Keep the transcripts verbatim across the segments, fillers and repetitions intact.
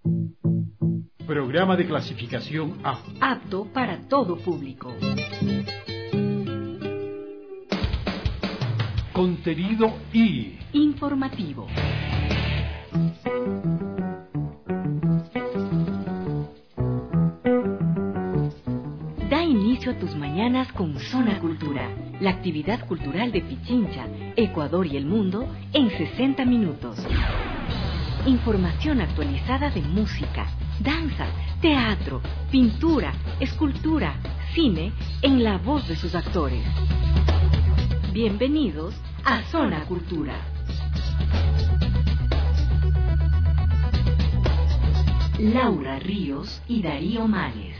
Programa de clasificación A. Apto para todo público. Contenido I. Informativo. Da inicio a tus mañanas con Zona Cultura, la actividad cultural de Pichincha, Ecuador y el mundo en sesenta minutos. Información actualizada de música, danza, teatro, pintura, escultura, cine, en la voz de sus actores. Bienvenidos a Zona Cultura. Laura Ríos y Darío Males.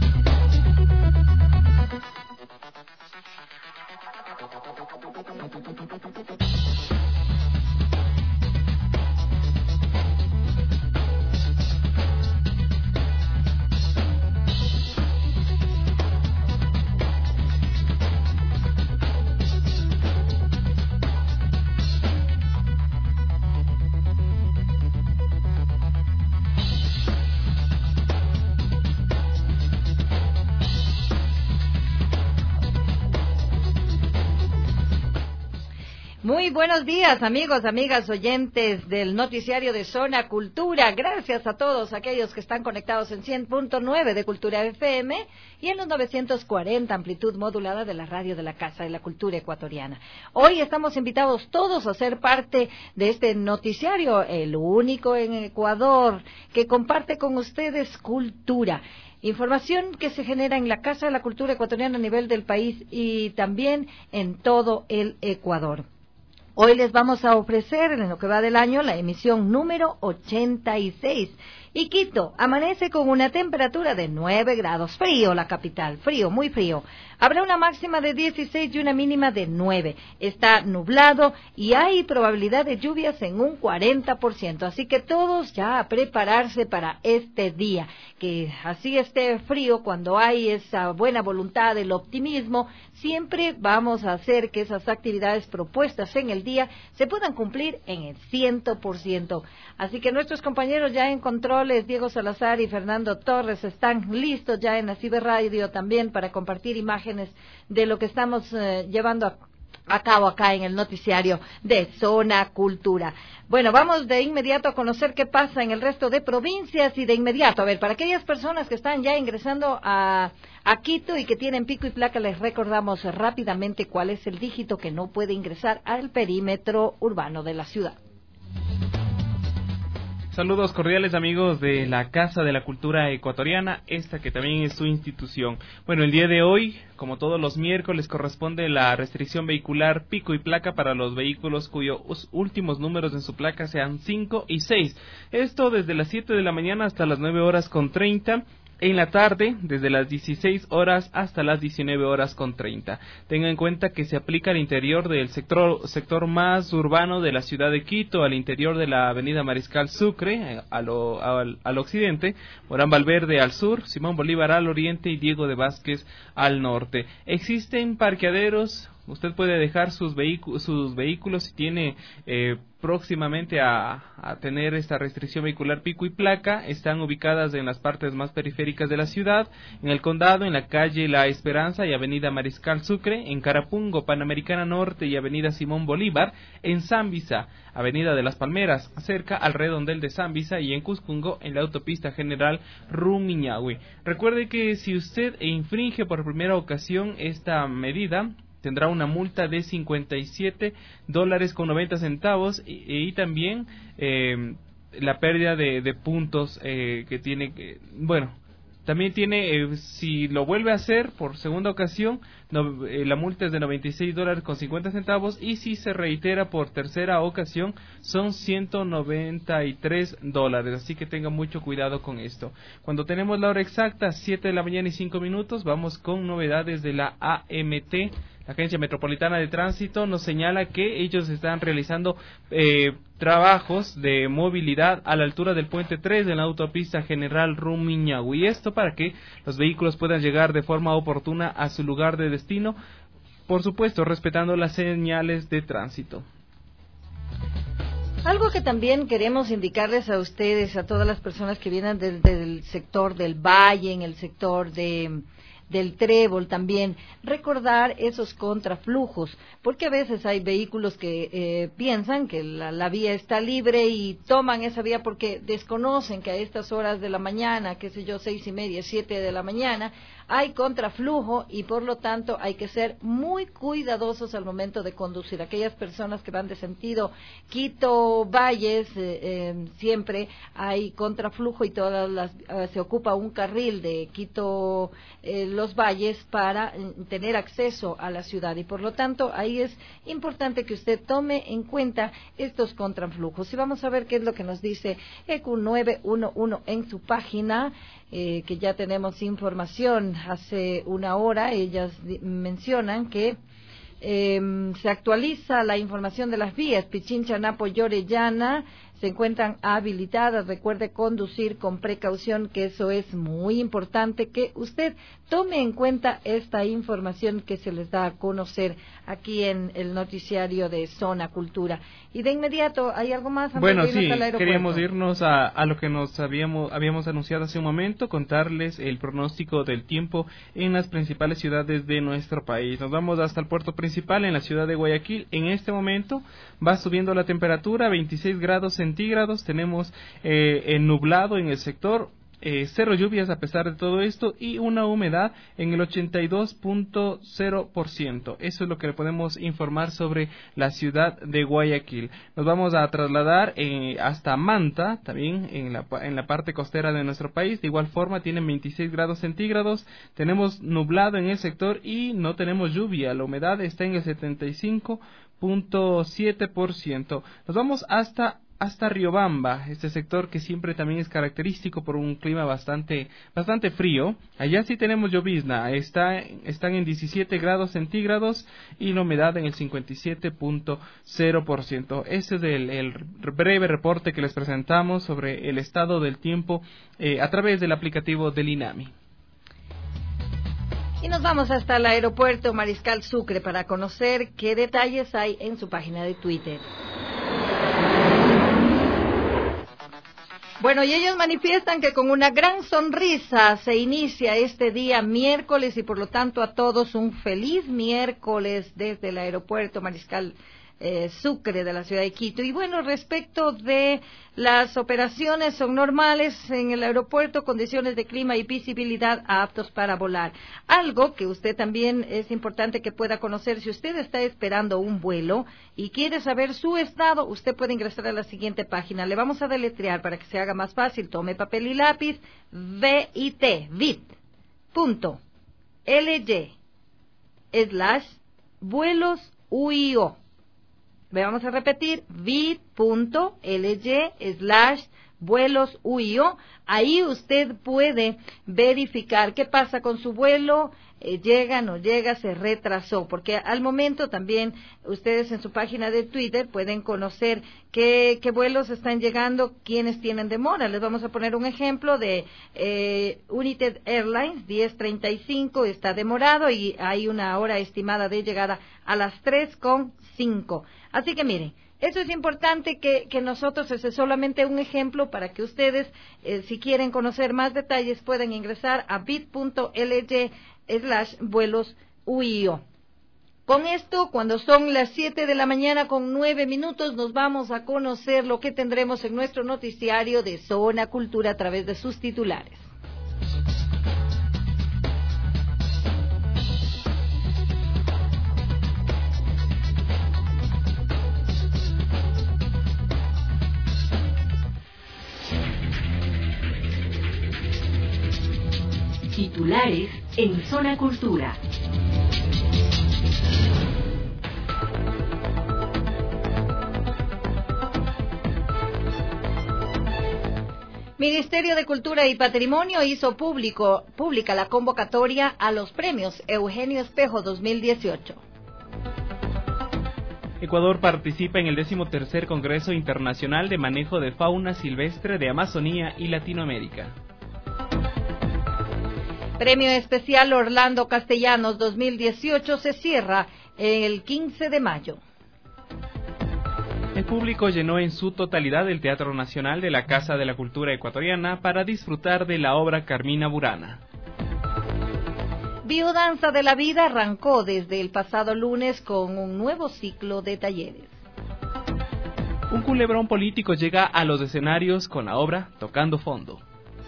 Muy buenos días, amigos, amigas, oyentes del noticiario de Zona Cultura. Gracias a todos aquellos que están conectados en cien punto nueve de Cultura F M y en los novecientos cuarenta amplitud modulada de la radio de la Casa de la Cultura Ecuatoriana. Hoy estamos invitados todos a ser parte de este noticiario, el único en Ecuador que comparte con ustedes cultura. Información que se genera en la Casa de la Cultura Ecuatoriana a nivel del país y también en todo el Ecuador. Hoy les vamos a ofrecer, en lo que va del año, la emisión número ochenta y seis. Y Quito amanece con una temperatura de nueve grados. Frío la capital, frío, muy frío. Habrá una máxima de dieciséis y una mínima de nueve. Está nublado y hay probabilidad de lluvias en un cuarenta por ciento. Así que todos ya a prepararse para este día. Que así esté frío, cuando hay esa buena voluntad, el optimismo, siempre vamos a hacer que esas actividades propuestas en el día se puedan cumplir en el cien por ciento. Así que nuestros compañeros ya en controles, Diego Salazar y Fernando Torres, están listos ya en la Ciberradio también para compartir imágenes de lo que estamos eh, llevando a a cabo acá en el noticiario de Zona Cultura. Bueno, vamos de inmediato a conocer qué pasa en el resto de provincias y de inmediato, a ver, para aquellas personas que están ya ingresando a, a Quito y que tienen pico y placa, les recordamos rápidamente cuál es el dígito que no puede ingresar al perímetro urbano de la ciudad. Saludos cordiales, amigos de la Casa de la Cultura Ecuatoriana, esta que también es su institución. Bueno, el día de hoy, como todos los miércoles, corresponde la restricción vehicular pico y placa para los vehículos cuyos últimos números en su placa sean cinco y seis. Esto desde las siete de la mañana hasta las nueve horas con treinta. En la tarde, desde las dieciséis horas hasta las diecinueve horas con treinta. Tenga en cuenta que se aplica al interior del sector sector más urbano de la ciudad de Quito, al interior de la avenida Mariscal Sucre, a lo, al, al occidente, Morán Valverde al sur, Simón Bolívar al oriente y Diego de Vázquez al norte. Existen parqueaderos. Usted puede dejar sus, vehicu- sus vehículos si tiene eh, próximamente a, a tener esta restricción vehicular pico y placa. Están ubicadas en las partes más periféricas de la ciudad, en el condado, en la calle La Esperanza y avenida Mariscal Sucre, en Carapungo, Panamericana Norte y avenida Simón Bolívar, en Zambisa, avenida de las Palmeras, cerca al redondel de Zambisa, y en Cuscungo, en la autopista general Rumiñahui. Recuerde que si usted infringe por primera ocasión esta medida, tendrá una multa de cincuenta y siete dólares con noventa centavos y, y también eh, la pérdida de, de puntos eh, que tiene que, bueno, también tiene, eh, si lo vuelve a hacer por segunda ocasión, no, eh, la multa es de noventa y seis dólares con cincuenta centavos, y si se reitera por tercera ocasión son ciento noventa y tres dólares, así que tenga mucho cuidado con esto. Cuando tenemos la hora exacta, siete de la mañana y cinco minutos, vamos con novedades de la A M T. La Agencia Metropolitana de Tránsito nos señala que ellos están realizando eh, trabajos de movilidad a la altura del puente tres de la autopista General Rumiñahui, y esto para que los vehículos puedan llegar de forma oportuna a su lugar de destino, por supuesto respetando las señales de tránsito. Algo que también queremos indicarles a ustedes, a todas las personas que vienen del, del sector del Valle, en el sector de del Trébol también, recordar esos contraflujos, porque a veces hay vehículos que eh, piensan que la, la vía está libre y toman esa vía porque desconocen que a estas horas de la mañana, qué sé yo, seis y media, siete de la mañana, hay contraflujo y por lo tanto hay que ser muy cuidadosos al momento de conducir. Aquellas personas que van de sentido Quito-Valles, eh, eh, siempre hay contraflujo y todas las, eh, se ocupa un carril de Quito eh, los Valles para eh, tener acceso a la ciudad y por lo tanto ahí es importante que usted tome en cuenta estos contraflujos. Y vamos a ver qué es lo que nos dice E Q nueve uno uno en su página, eh, que ya tenemos información. Hace una hora ellas mencionan que eh, se actualiza la información de las vías. Pichincha, Napo y Orellana se encuentran habilitadas. Recuerde conducir con precaución, que eso es muy importante, que usted tome en cuenta esta información que se les da a conocer aquí en el noticiario de Zona Cultura. Y de inmediato, ¿hay algo más? Antes Bueno, de irnos sí, al aeropuerto? queríamos irnos a, a lo que nos habíamos, habíamos anunciado hace un momento, contarles el pronóstico del tiempo en las principales ciudades de nuestro país. Nos vamos hasta el puerto principal, en la ciudad de Guayaquil. En este momento va subiendo la temperatura, veintiséis grados centígrados, tenemos eh, el nublado en el sector, eh, cero lluvias a pesar de todo esto y una humedad en el ochenta y dos punto cero por ciento. Eso es lo que le podemos informar sobre la ciudad de Guayaquil. Nos vamos a trasladar eh, hasta Manta, también en la, en la parte costera de nuestro país. De igual forma tienen veintiséis grados centígrados, tenemos nublado en el sector y no tenemos lluvia. La humedad está en el setenta y cinco punto siete por ciento. Nos vamos hasta hasta Riobamba, este sector que siempre también es característico por un clima bastante bastante frío. Allá sí tenemos llovizna, está, están en diecisiete grados centígrados y la humedad en el cincuenta y siete punto cero por ciento. Ese es el, el breve reporte que les presentamos sobre el estado del tiempo eh, a través del aplicativo del INAMI. Y nos vamos hasta el aeropuerto Mariscal Sucre para conocer qué detalles hay en su página de Twitter. Bueno, y ellos manifiestan que con una gran sonrisa se inicia este día miércoles y por lo tanto a todos un feliz miércoles desde el aeropuerto Mariscal Eh, Sucre de la ciudad de Quito. Y bueno, respecto de las operaciones, son normales en el aeropuerto, condiciones de clima y visibilidad aptos para volar. Algo que usted también es importante que pueda conocer: si usted está esperando un vuelo y quiere saber su estado, usted puede ingresar a la siguiente página. Le vamos a deletrear para que se haga más fácil. Tome papel y lápiz. vit vit punto ly slash vuelos U I O. Vamos a repetir, vit punto ly slash vuelos U I O. Ahí usted puede verificar qué pasa con su vuelo, eh, llega, no llega, se retrasó, porque al momento también ustedes en su página de Twitter pueden conocer qué, qué vuelos están llegando, quiénes tienen demora. Les vamos a poner un ejemplo de eh, United Airlines, diez treinta y cinco, está demorado y hay una hora estimada de llegada a las tres con cinco. Así que miren, eso es importante que, que nosotros, ese es solamente un ejemplo para que ustedes, eh, si quieren conocer más detalles, puedan ingresar a bit punto ly slash vuelos U I O. Con esto, cuando son las siete de la mañana con nueve minutos, nos vamos a conocer lo que tendremos en nuestro noticiario de Zona Cultura a través de sus titulares. Titulares en Zona Cultura. Ministerio de Cultura y Patrimonio hizo público, pública la convocatoria a los premios Eugenio Espejo dos mil dieciocho. Ecuador participa en el decimotercer Congreso Internacional de Manejo de Fauna Silvestre de Amazonía y Latinoamérica. Premio Especial Orlando Castellanos dos mil dieciocho se cierra el quince de mayo. El público llenó en su totalidad el Teatro Nacional de la Casa de la Cultura Ecuatoriana para disfrutar de la obra Carmina Burana. Biodanza de la Vida arrancó desde el pasado lunes con un nuevo ciclo de talleres. Un culebrón político llega a los escenarios con la obra Tocando Fondo.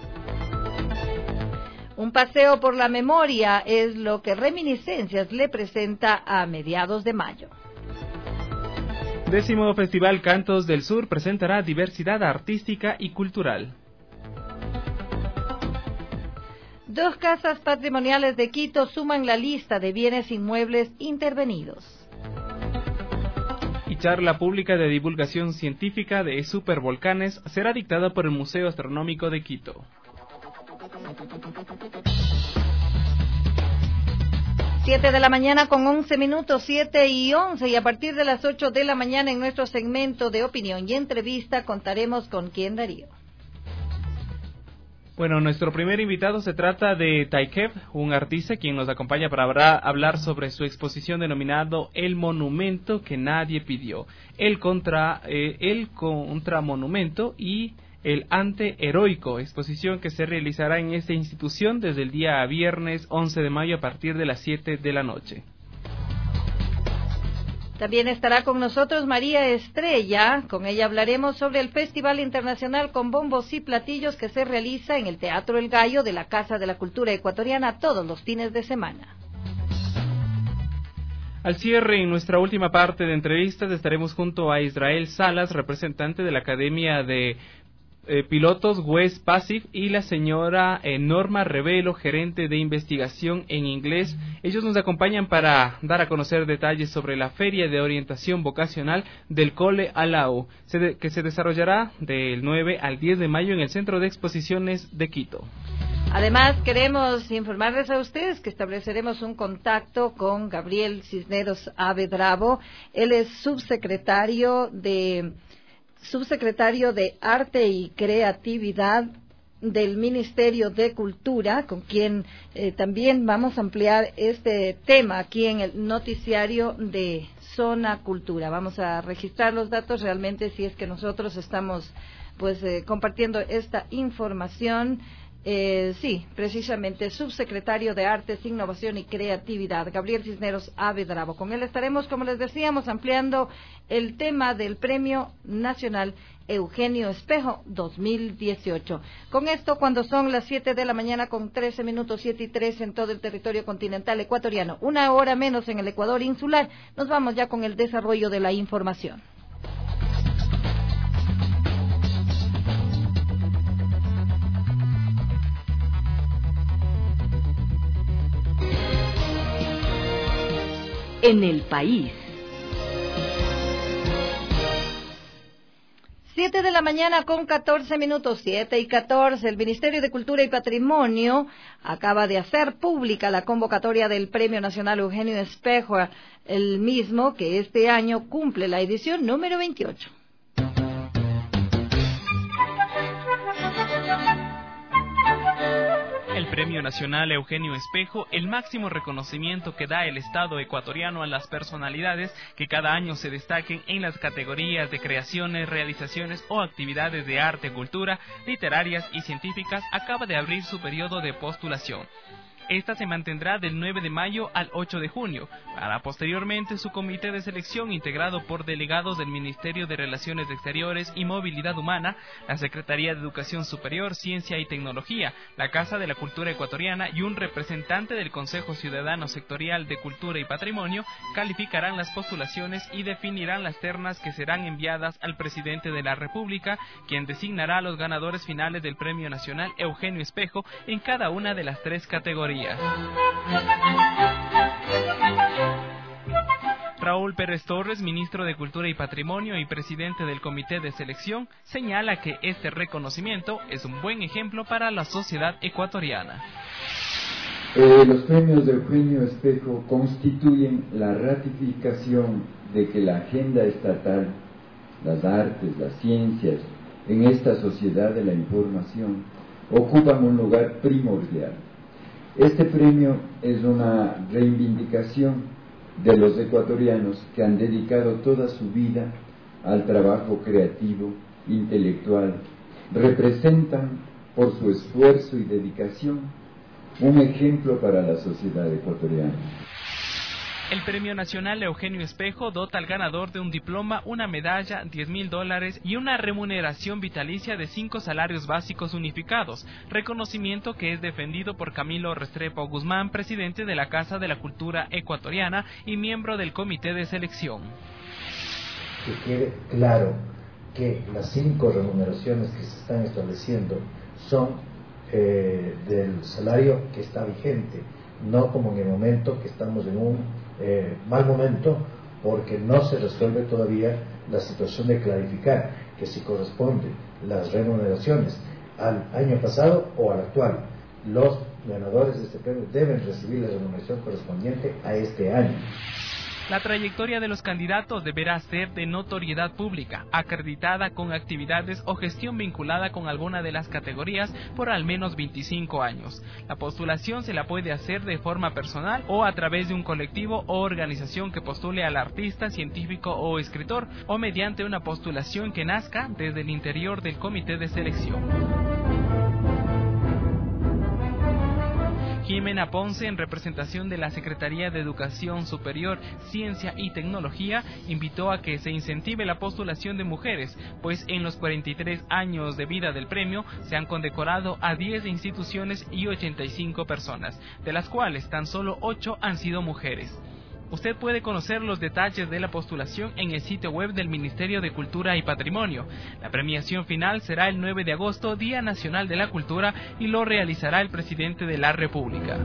Un paseo por la memoria es lo que Reminiscencias le presenta a mediados de mayo. Décimo Festival Cantos del Sur presentará diversidad artística y cultural. Dos casas patrimoniales de Quito suman la lista de bienes inmuebles intervenidos. Y charla pública de divulgación científica de supervolcanes será dictada por el Museo Astronómico de Quito. Siete de la mañana con once minutos, siete y once, y a partir de las ocho de la mañana en nuestro segmento de opinión y entrevista contaremos con quién, Darío. Bueno, nuestro primer invitado se trata de Taikev, un artista quien nos acompaña para hablar sobre su exposición denominado El Monumento que Nadie Pidió, el contra eh, el contramonumento y el anteheroico, exposición que se realizará en esta institución desde el día viernes once de mayo a partir de las siete de la noche. También estará con nosotros María Estrella. Con ella hablaremos sobre el Festival Internacional con Bombos y Platillos que se realiza en el Teatro El Gallo de la Casa de la Cultura Ecuatoriana todos los fines de semana. Al cierre, en nuestra última parte de entrevistas, estaremos junto a Israel Salas, representante de la Academia de Eh, pilotos West Pacific, y la señora eh, Norma Revelo, gerente de investigación en inglés. Ellos nos acompañan para dar a conocer detalles sobre la Feria de Orientación Vocacional del Cole Alau, se de, que se desarrollará del nueve al diez de mayo en el Centro de Exposiciones de Quito. Además, queremos informarles a ustedes que estableceremos un contacto con Gabriel Cisneros Avedravo. Él es subsecretario de... subsecretario de Arte y Creatividad del Ministerio de Cultura, con quien eh, también vamos a ampliar este tema aquí en el noticiario de Zona Cultura. Vamos a registrar los datos realmente si es que nosotros estamos pues eh, compartiendo esta información. Eh, sí, precisamente, subsecretario de Artes, Innovación y Creatividad, Gabriel Cisneros Avedravo. Con él estaremos, como les decíamos, ampliando el tema del Premio Nacional Eugenio Espejo dos mil dieciocho. Con esto, cuando son las siete de la mañana con trece minutos, siete y trece en todo el territorio continental ecuatoriano, una hora menos en el Ecuador insular, nos vamos ya con el desarrollo de la información. En el país. Siete de la mañana con catorce minutos, siete y catorce. El Ministerio de Cultura y Patrimonio acaba de hacer pública la convocatoria del Premio Nacional Eugenio Espejo, el mismo que este año cumple la edición número veintiocho. El Premio Nacional Eugenio Espejo, el máximo reconocimiento que da el Estado ecuatoriano a las personalidades que cada año se destaquen en las categorías de creaciones, realizaciones o actividades de arte, cultura, literarias y científicas, acaba de abrir su periodo de postulación. Esta se mantendrá del nueve de mayo al ocho de junio, para posteriormente su comité de selección integrado por delegados del Ministerio de Relaciones Exteriores y Movilidad Humana, la Secretaría de Educación Superior, Ciencia y Tecnología, la Casa de la Cultura Ecuatoriana y un representante del Consejo Ciudadano Sectorial de Cultura y Patrimonio calificarán las postulaciones y definirán las ternas que serán enviadas al presidente de la República, quien designará a los ganadores finales del Premio Nacional Eugenio Espejo en cada una de las tres categorías. Raúl Pérez Torres, ministro de Cultura y Patrimonio y presidente del Comité de Selección, señala que este reconocimiento es un buen ejemplo para la sociedad ecuatoriana. Eh, los premios de Eugenio Espejo constituyen la ratificación de que la agenda estatal, las artes, las ciencias, en esta sociedad de la información, ocupan un lugar primordial. Este premio es una reivindicación de los ecuatorianos que han dedicado toda su vida al trabajo creativo, intelectual, representan, por su esfuerzo y dedicación, un ejemplo para la sociedad ecuatoriana. El Premio Nacional Eugenio Espejo dota al ganador de un diploma, una medalla, diez mil dólares y una remuneración vitalicia de cinco salarios básicos unificados, reconocimiento que es defendido por Camilo Restrepo Guzmán, presidente de la Casa de la Cultura Ecuatoriana y miembro del Comité de Selección. Que quede claro que las cinco remuneraciones que se están estableciendo son eh, del salario que está vigente, no como en el momento que estamos en un eh, mal momento, porque no se resuelve todavía la situación de clarificar que si corresponden las remuneraciones al año pasado o al actual. Los ganadores de este premio deben recibir la remuneración correspondiente a este año. La trayectoria de los candidatos deberá ser de notoriedad pública, acreditada con actividades o gestión vinculada con alguna de las categorías por al menos veinticinco años. La postulación se la puede hacer de forma personal o a través de un colectivo o organización que postule al artista, científico o escritor, o mediante una postulación que nazca desde el interior del comité de selección. Jimena Ponce, en representación de la Secretaría de Educación Superior, Ciencia y Tecnología, invitó a que se incentive la postulación de mujeres, pues en los cuarenta y tres años de vida del premio se han condecorado a diez instituciones y ochenta y cinco personas, de las cuales tan solo ocho han sido mujeres. Usted puede conocer los detalles de la postulación en el sitio web del Ministerio de Cultura y Patrimonio. La premiación final será el nueve de agosto, Día Nacional de la Cultura, y lo realizará el presidente de la República.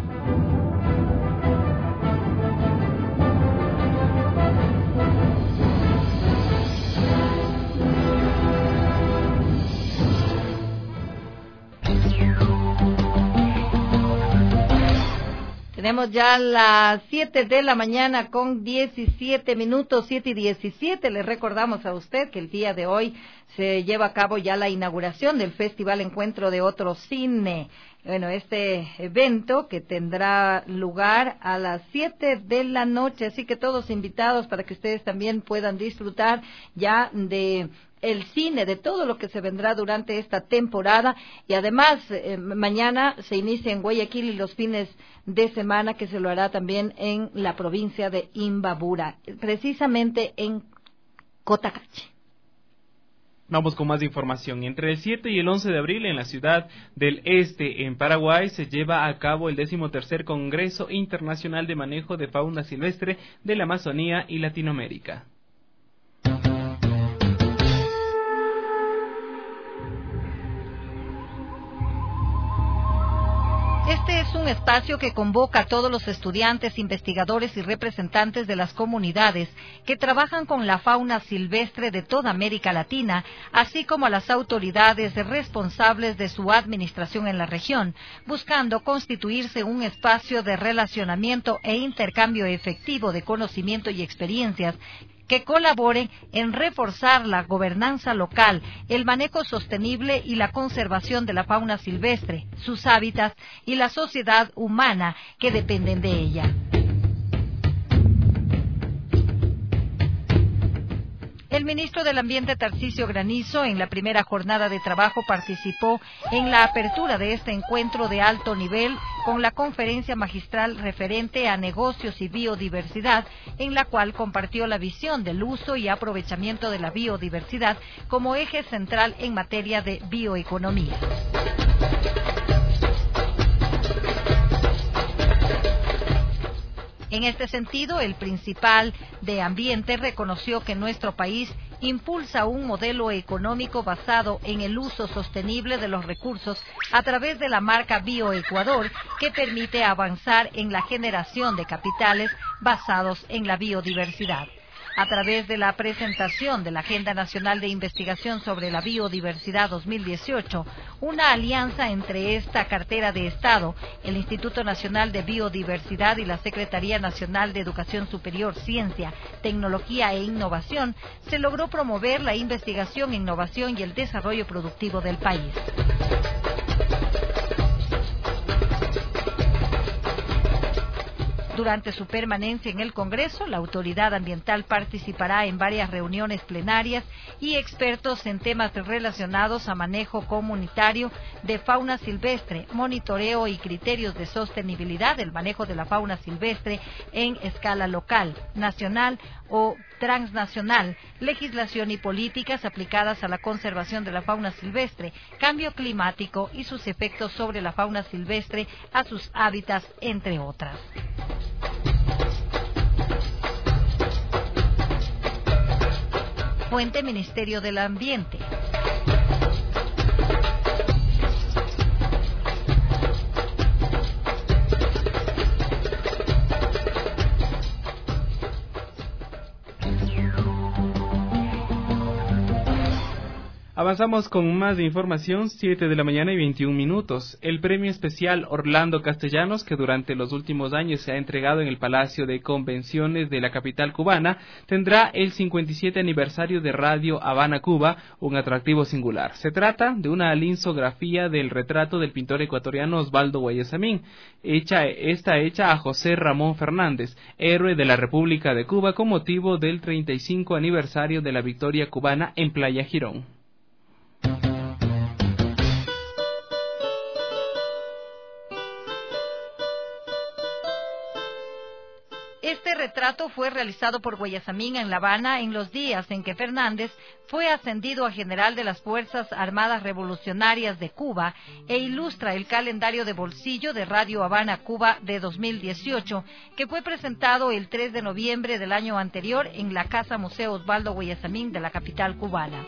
Tenemos ya las siete de la mañana con diecisiete minutos, siete y diecisiete. Les recordamos a usted que el día de hoy se lleva a cabo ya la inauguración del Festival Encuentro de Otro Cine. Bueno, este evento que tendrá lugar a las siete de la noche, así que todos invitados para que ustedes también puedan disfrutar ya de el cine, de todo lo que se vendrá durante esta temporada. Y además, eh, mañana se inicia en Guayaquil y los fines de semana que se lo hará también en la provincia de Imbabura, precisamente en Cotacachi. Vamos con más información. Entre el siete y el once de abril en la ciudad del Este, en Paraguay, se lleva a cabo el decimotercer Congreso Internacional de Manejo de Fauna Silvestre de la Amazonía y Latinoamérica. Este es un espacio que convoca a todos los estudiantes, investigadores y representantes de las comunidades que trabajan con la fauna silvestre de toda América Latina, así como a las autoridades responsables de su administración en la región, buscando constituirse un espacio de relacionamiento e intercambio efectivo de conocimiento y experiencias que colaboren en reforzar la gobernanza local, el manejo sostenible y la conservación de la fauna silvestre, sus hábitats y la sociedad humana que dependen de ella. El ministro del Ambiente, Tarcisio Granizo, en la primera jornada de trabajo participó en la apertura de este encuentro de alto nivel con la conferencia magistral referente a negocios y biodiversidad, en la cual compartió la visión del uso y aprovechamiento de la biodiversidad como eje central en materia de bioeconomía. En este sentido, el principal de Ambiente reconoció que nuestro país impulsa un modelo económico basado en el uso sostenible de los recursos a través de la marca Bioecuador, que permite avanzar en la generación de capitales basados en la biodiversidad. A través de la presentación de la Agenda Nacional de Investigación sobre la Biodiversidad dos mil dieciocho, una alianza entre esta cartera de Estado, el Instituto Nacional de Biodiversidad y la Secretaría Nacional de Educación Superior, Ciencia, Tecnología e Innovación, se logró promover la investigación, innovación y el desarrollo productivo del país. Durante su permanencia en el Congreso, la autoridad ambiental participará en varias reuniones plenarias y expertos en temas relacionados a manejo comunitario de fauna silvestre, monitoreo y criterios de sostenibilidad del manejo de la fauna silvestre en escala local, nacional o transnacional, legislación y políticas aplicadas a la conservación de la fauna silvestre, cambio climático y sus efectos sobre la fauna silvestre, a sus hábitats, entre otras. Fuente: Ministerio del Ambiente. Avanzamos con más información, siete de la mañana y veintiún minutos. El premio especial Orlando Castellanos, que durante los últimos años se ha entregado en el Palacio de Convenciones de la capital cubana, tendrá el cincuenta y siete aniversario de Radio Habana Cuba, un atractivo singular. Se trata de una linsografía del retrato del pintor ecuatoriano Osvaldo Guayasamín, hecha, esta hecha a José Ramón Fernández, héroe de la República de Cuba, con motivo del treinta y cinco aniversario de la victoria cubana en Playa Girón. Este retrato fue realizado por Guayasamín en La Habana en los días en que Fernández fue ascendido a general de las Fuerzas Armadas Revolucionarias de Cuba e ilustra el calendario de bolsillo de Radio Habana Cuba de dos mil dieciocho, que fue presentado el tres de noviembre del año anterior en la Casa Museo Osvaldo Guayasamín de la capital cubana.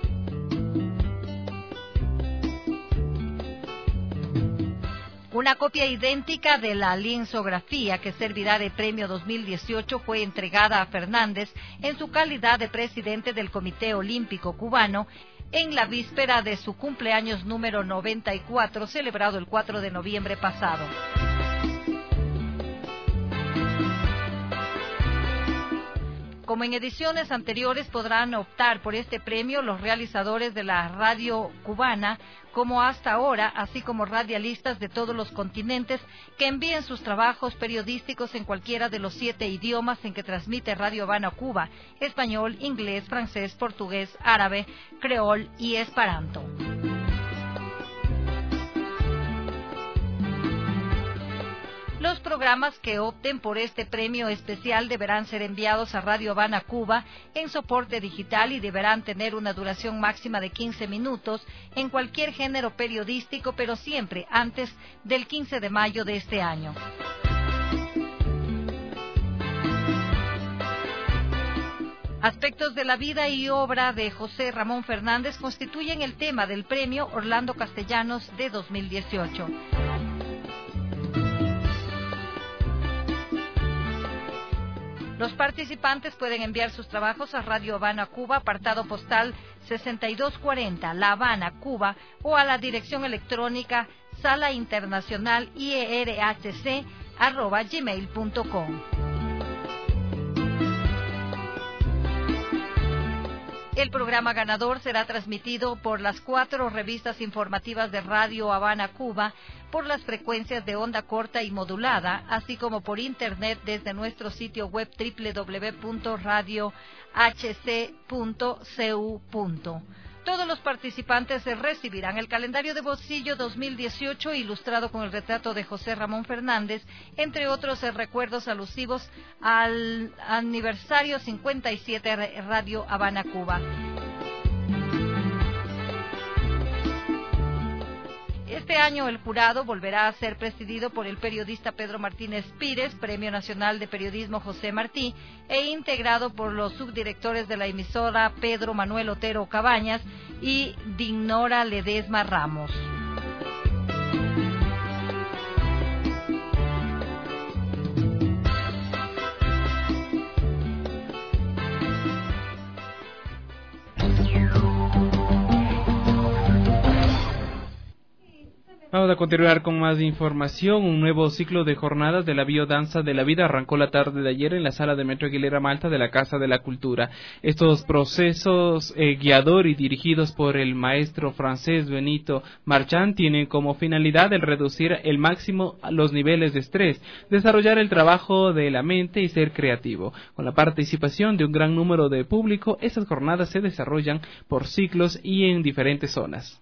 Una copia idéntica de la lienzografía que servirá de premio dos mil dieciocho fue entregada a Fernández en su calidad de presidente del Comité Olímpico Cubano en la víspera de su cumpleaños número noventa y cuatro, celebrado el cuatro de noviembre pasado. Como en ediciones anteriores, podrán optar por este premio los realizadores de la radio cubana, como hasta ahora, así como radialistas de todos los continentes que envíen sus trabajos periodísticos en cualquiera de los siete idiomas en que transmite Radio Habana Cuba: español, inglés, francés, portugués, árabe, creol y esperanto. Los programas que opten por este premio especial deberán ser enviados a Radio Habana Cuba en soporte digital y deberán tener una duración máxima de quince minutos en cualquier género periodístico, pero siempre antes del quince de mayo de este año. Aspectos de la vida y obra de José Ramón Fernández constituyen el tema del premio Orlando Castellanos de dos mil dieciocho. Los participantes pueden enviar sus trabajos a Radio Habana Cuba, apartado postal sesenta y dos cuarenta, La Habana, Cuba, o a la dirección electrónica sala internacional I E R H C arroba gmail punto com. El programa ganador será transmitido por las cuatro revistas informativas de Radio Habana Cuba, por las frecuencias de onda corta y modulada, así como por internet desde nuestro sitio web doble u doble u doble u punto radio h c punto c u. Todos los participantes recibirán el calendario de bolsillo dos mil dieciocho ilustrado con el retrato de José Ramón Fernández, entre otros recuerdos alusivos al aniversario cincuenta y siete de Radio Habana Cuba. Este año el jurado volverá a ser presidido por el periodista Pedro Martínez Pires, Premio Nacional de Periodismo José Martí, e integrado por los subdirectores de la emisora Pedro Manuel Otero Cabañas y Dignora Ledesma Ramos. Vamos a continuar con más información. Un nuevo ciclo de jornadas de la biodanza de la vida arrancó la tarde de ayer en la sala de Metro Aguilera Malta de la Casa de la Cultura. Estos procesos eh, guiados y dirigidos por el maestro francés Benito Marchand tienen como finalidad el reducir el máximo los niveles de estrés, desarrollar el trabajo de la mente y ser creativo. Con la participación de un gran número de público, esas jornadas se desarrollan por ciclos y en diferentes zonas.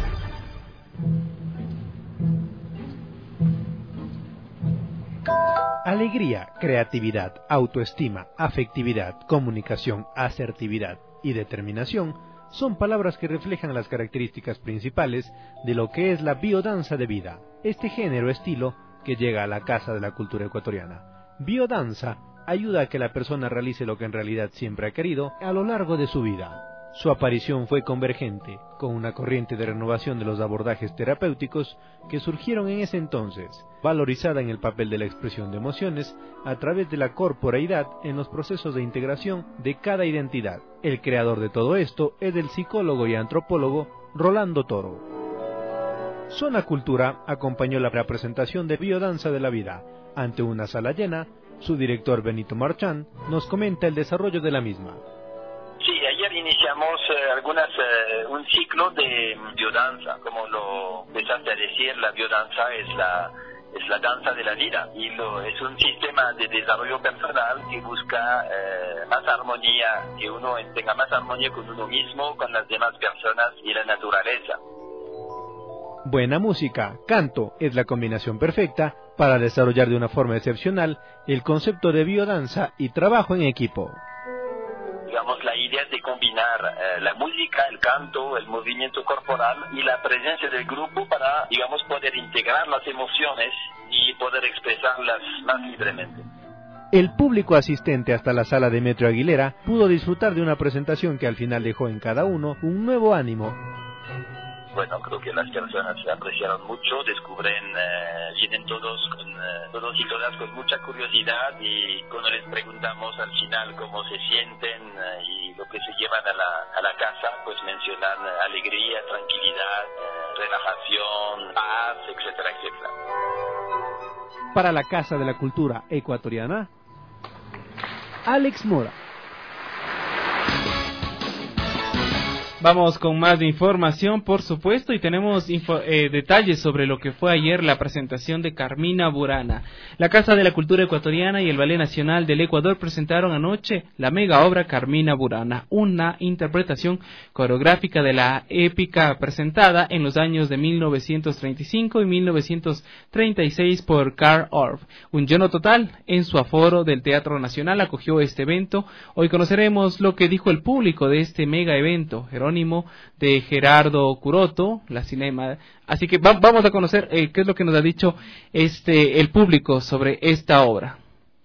Alegría, creatividad, autoestima, afectividad, comunicación, asertividad y determinación son palabras que reflejan las características principales de lo que es la biodanza de vida, este género estilo que llega a la Casa de la Cultura Ecuatoriana. Biodanza ayuda a que la persona realice lo que en realidad siempre ha querido a lo largo de su vida. Su aparición fue convergente con una corriente de renovación de los abordajes terapéuticos que surgieron en ese entonces, valorizada en el papel de la expresión de emociones a través de la corporeidad en los procesos de integración de cada identidad. El creador de todo esto es el psicólogo y antropólogo Rolando Toro. Zona Cultura acompañó la representación de Biodanza de la Vida. Ante una sala llena, su director Benito Marchand nos comenta el desarrollo de la misma. Sí, ayer iniciamos eh, algunas eh, un ciclo de biodanza, como lo empezaste a decir, la biodanza es la es la danza de la vida y lo, es un sistema de desarrollo personal que busca eh, más armonía, que uno tenga más armonía con uno mismo, con las demás personas y la naturaleza. Buena música, canto, es la combinación perfecta para desarrollar de una forma excepcional el concepto de biodanza y trabajo en equipo. Digamos, la idea es de combinar eh, la música, el canto, el movimiento corporal y la presencia del grupo para, digamos, poder integrar las emociones y poder expresarlas más libremente. El público asistente hasta la sala de Metro Aguilera pudo disfrutar de una presentación que al final dejó en cada uno un nuevo ánimo. Bueno, creo que las personas se apreciaron mucho, descubren, eh, vienen todos, con, eh, todos y todas con mucha curiosidad y cuando les preguntamos al final cómo se sienten eh, y lo que se llevan a la, a la casa, pues mencionan eh, alegría, tranquilidad, eh, relajación, paz, etcétera, etcétera. Para la Casa de la Cultura Ecuatoriana, Alex Mora. Vamos con más información, por supuesto, y tenemos info, eh, detalles sobre lo que fue ayer la presentación de Carmina Burana. La Casa de la Cultura Ecuatoriana y el Ballet Nacional del Ecuador presentaron anoche la mega obra Carmina Burana, una interpretación coreográfica de la épica presentada en los años de mil novecientos treinta y cinco y mil novecientos treinta y seis por Carl Orff. Un lleno total en su aforo del Teatro Nacional acogió este evento. Hoy conoceremos lo que dijo el público de este mega evento. Jerónimo de Gerardo Curoto, la cinema. Así que va, vamos a conocer eh, qué es lo que nos ha dicho este el público sobre esta obra.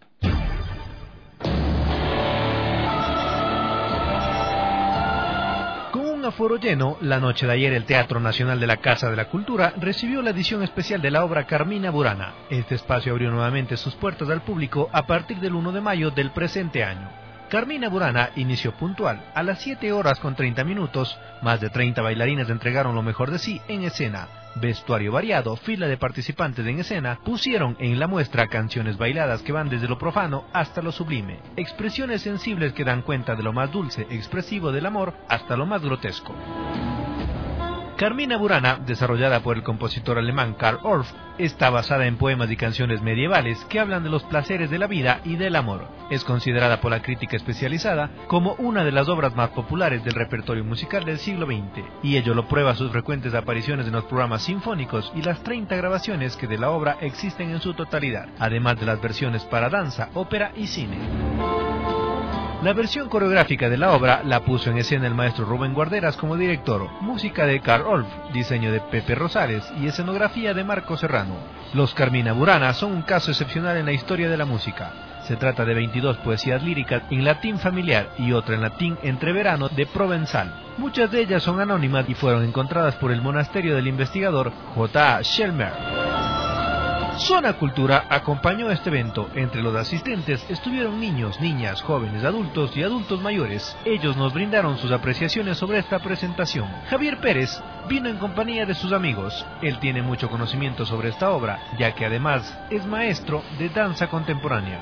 Con un aforo lleno, la noche de ayer el Teatro Nacional de la Casa de la Cultura recibió la edición especial de la obra Carmina Burana. Este espacio abrió nuevamente sus puertas al público a partir del primero de mayo del presente año. Carmina Burana inició puntual a las siete horas con treinta minutos. Más de treinta bailarines entregaron lo mejor de sí en escena. Vestuario variado, fila de participantes en escena, pusieron en la muestra canciones bailadas que van desde lo profano hasta lo sublime. Expresiones sensibles que dan cuenta de lo más dulce, expresivo del amor, hasta lo más grotesco. Carmina Burana, desarrollada por el compositor alemán Carl Orff, está basada en poemas y canciones medievales que hablan de los placeres de la vida y del amor. Es considerada por la crítica especializada como una de las obras más populares del repertorio musical del siglo veinte, y ello lo prueba sus frecuentes apariciones en los programas sinfónicos y las treinta grabaciones que de la obra existen en su totalidad, además de las versiones para danza, ópera y cine. La versión coreográfica de la obra la puso en escena el maestro Rubén Guarderas como director, música de Carl Orff, diseño de Pepe Rosales y escenografía de Marco Serrano. Los Carmina Burana son un caso excepcional en la historia de la música. Se trata de veintidós poesías líricas en latín familiar y otra en latín entreverano de Provenzal. Muchas de ellas son anónimas y fueron encontradas por el monasterio del investigador J A Schelmer. Zona Cultura acompañó este evento. Entre los asistentes estuvieron niños, niñas, jóvenes, adultos y adultos mayores. Ellos nos brindaron sus apreciaciones sobre esta presentación. Javier Pérez vino en compañía de sus amigos. Él tiene mucho conocimiento sobre esta obra, ya que además es maestro de danza contemporánea.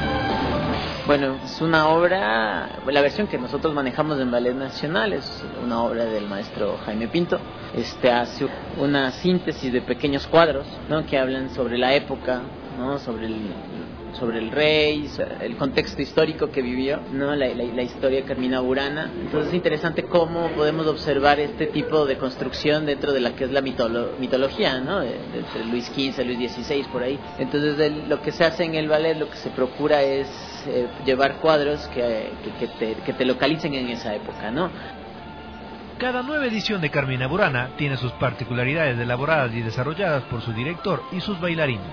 Bueno, es una obra, la versión que nosotros manejamos en Ballet Nacional es una obra del maestro Jaime Pinto. Este hace una síntesis de pequeños cuadros, ¿no?, que hablan sobre la época, ¿no?, sobre el, sobre el rey, el contexto histórico que vivió, ¿no?, la, la, la historia de Carmina Burana. Entonces es interesante cómo podemos observar este tipo de construcción dentro de la que es la mitolo, mitología, ¿no?, de, de, de Luis quince, Luis dieciséis, por ahí. Entonces el, lo que se hace en el ballet, lo que se procura es eh, llevar cuadros que, que, que, te, que te localicen en esa época, ¿no? Cada nueva edición de Carmina Burana tiene sus particularidades elaboradas y desarrolladas por su director y sus bailarines.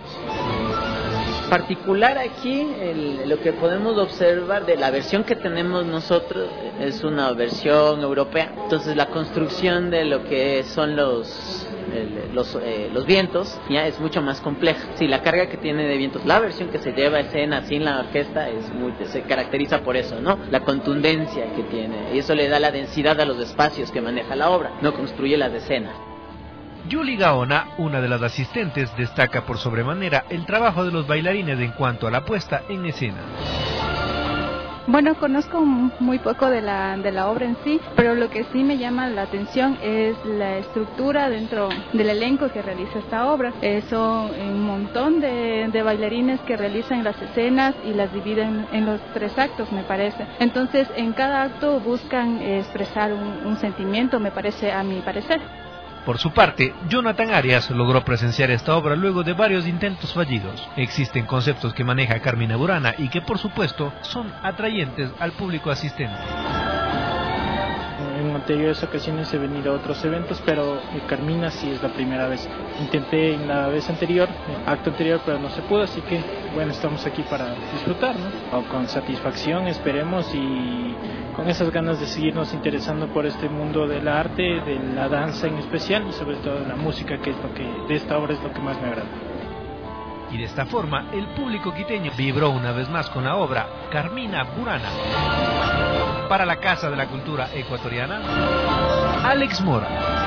Particular aquí, el, lo que podemos observar de la versión que tenemos nosotros es una versión europea. Entonces la construcción de lo que son los el, los, eh, los vientos ya es mucho más compleja. Sí, la carga que tiene de vientos, la versión que se lleva a escena sin la orquesta es muy, se caracteriza por eso, ¿no? La contundencia que tiene, y eso le da la densidad a los espacios que maneja la obra, no construye las escenas. Yuli Gaona, una de las asistentes, destaca por sobremanera el trabajo de los bailarines en cuanto a la puesta en escena. Bueno, conozco muy poco de la, de la obra en sí, pero lo que sí me llama la atención es la estructura dentro del elenco que realiza esta obra. Eh, son un montón de, de bailarines que realizan las escenas y las dividen en los tres actos, me parece. Entonces, en cada acto buscan expresar un, un sentimiento, me parece, a mi parecer. Por su parte, Jonathan Arias logró presenciar esta obra luego de varios intentos fallidos. Existen conceptos que maneja Carmina Burana y que, por supuesto, son atrayentes al público asistente. En anteriores ocasiones he venido a otros eventos, pero eh, Carmina sí es la primera vez. Intenté en la vez anterior, el acto anterior, pero no se pudo, así que bueno, estamos aquí para disfrutar, ¿no? O con satisfacción, esperemos, y con esas ganas de seguirnos interesando por este mundo del arte, de la danza en especial, y sobre todo la música, que es lo que de esta obra es lo que más me agrada. Y de esta forma, el público quiteño vibró una vez más con la obra Carmina Burana. Para la Casa de la Cultura Ecuatoriana, Alex Mora.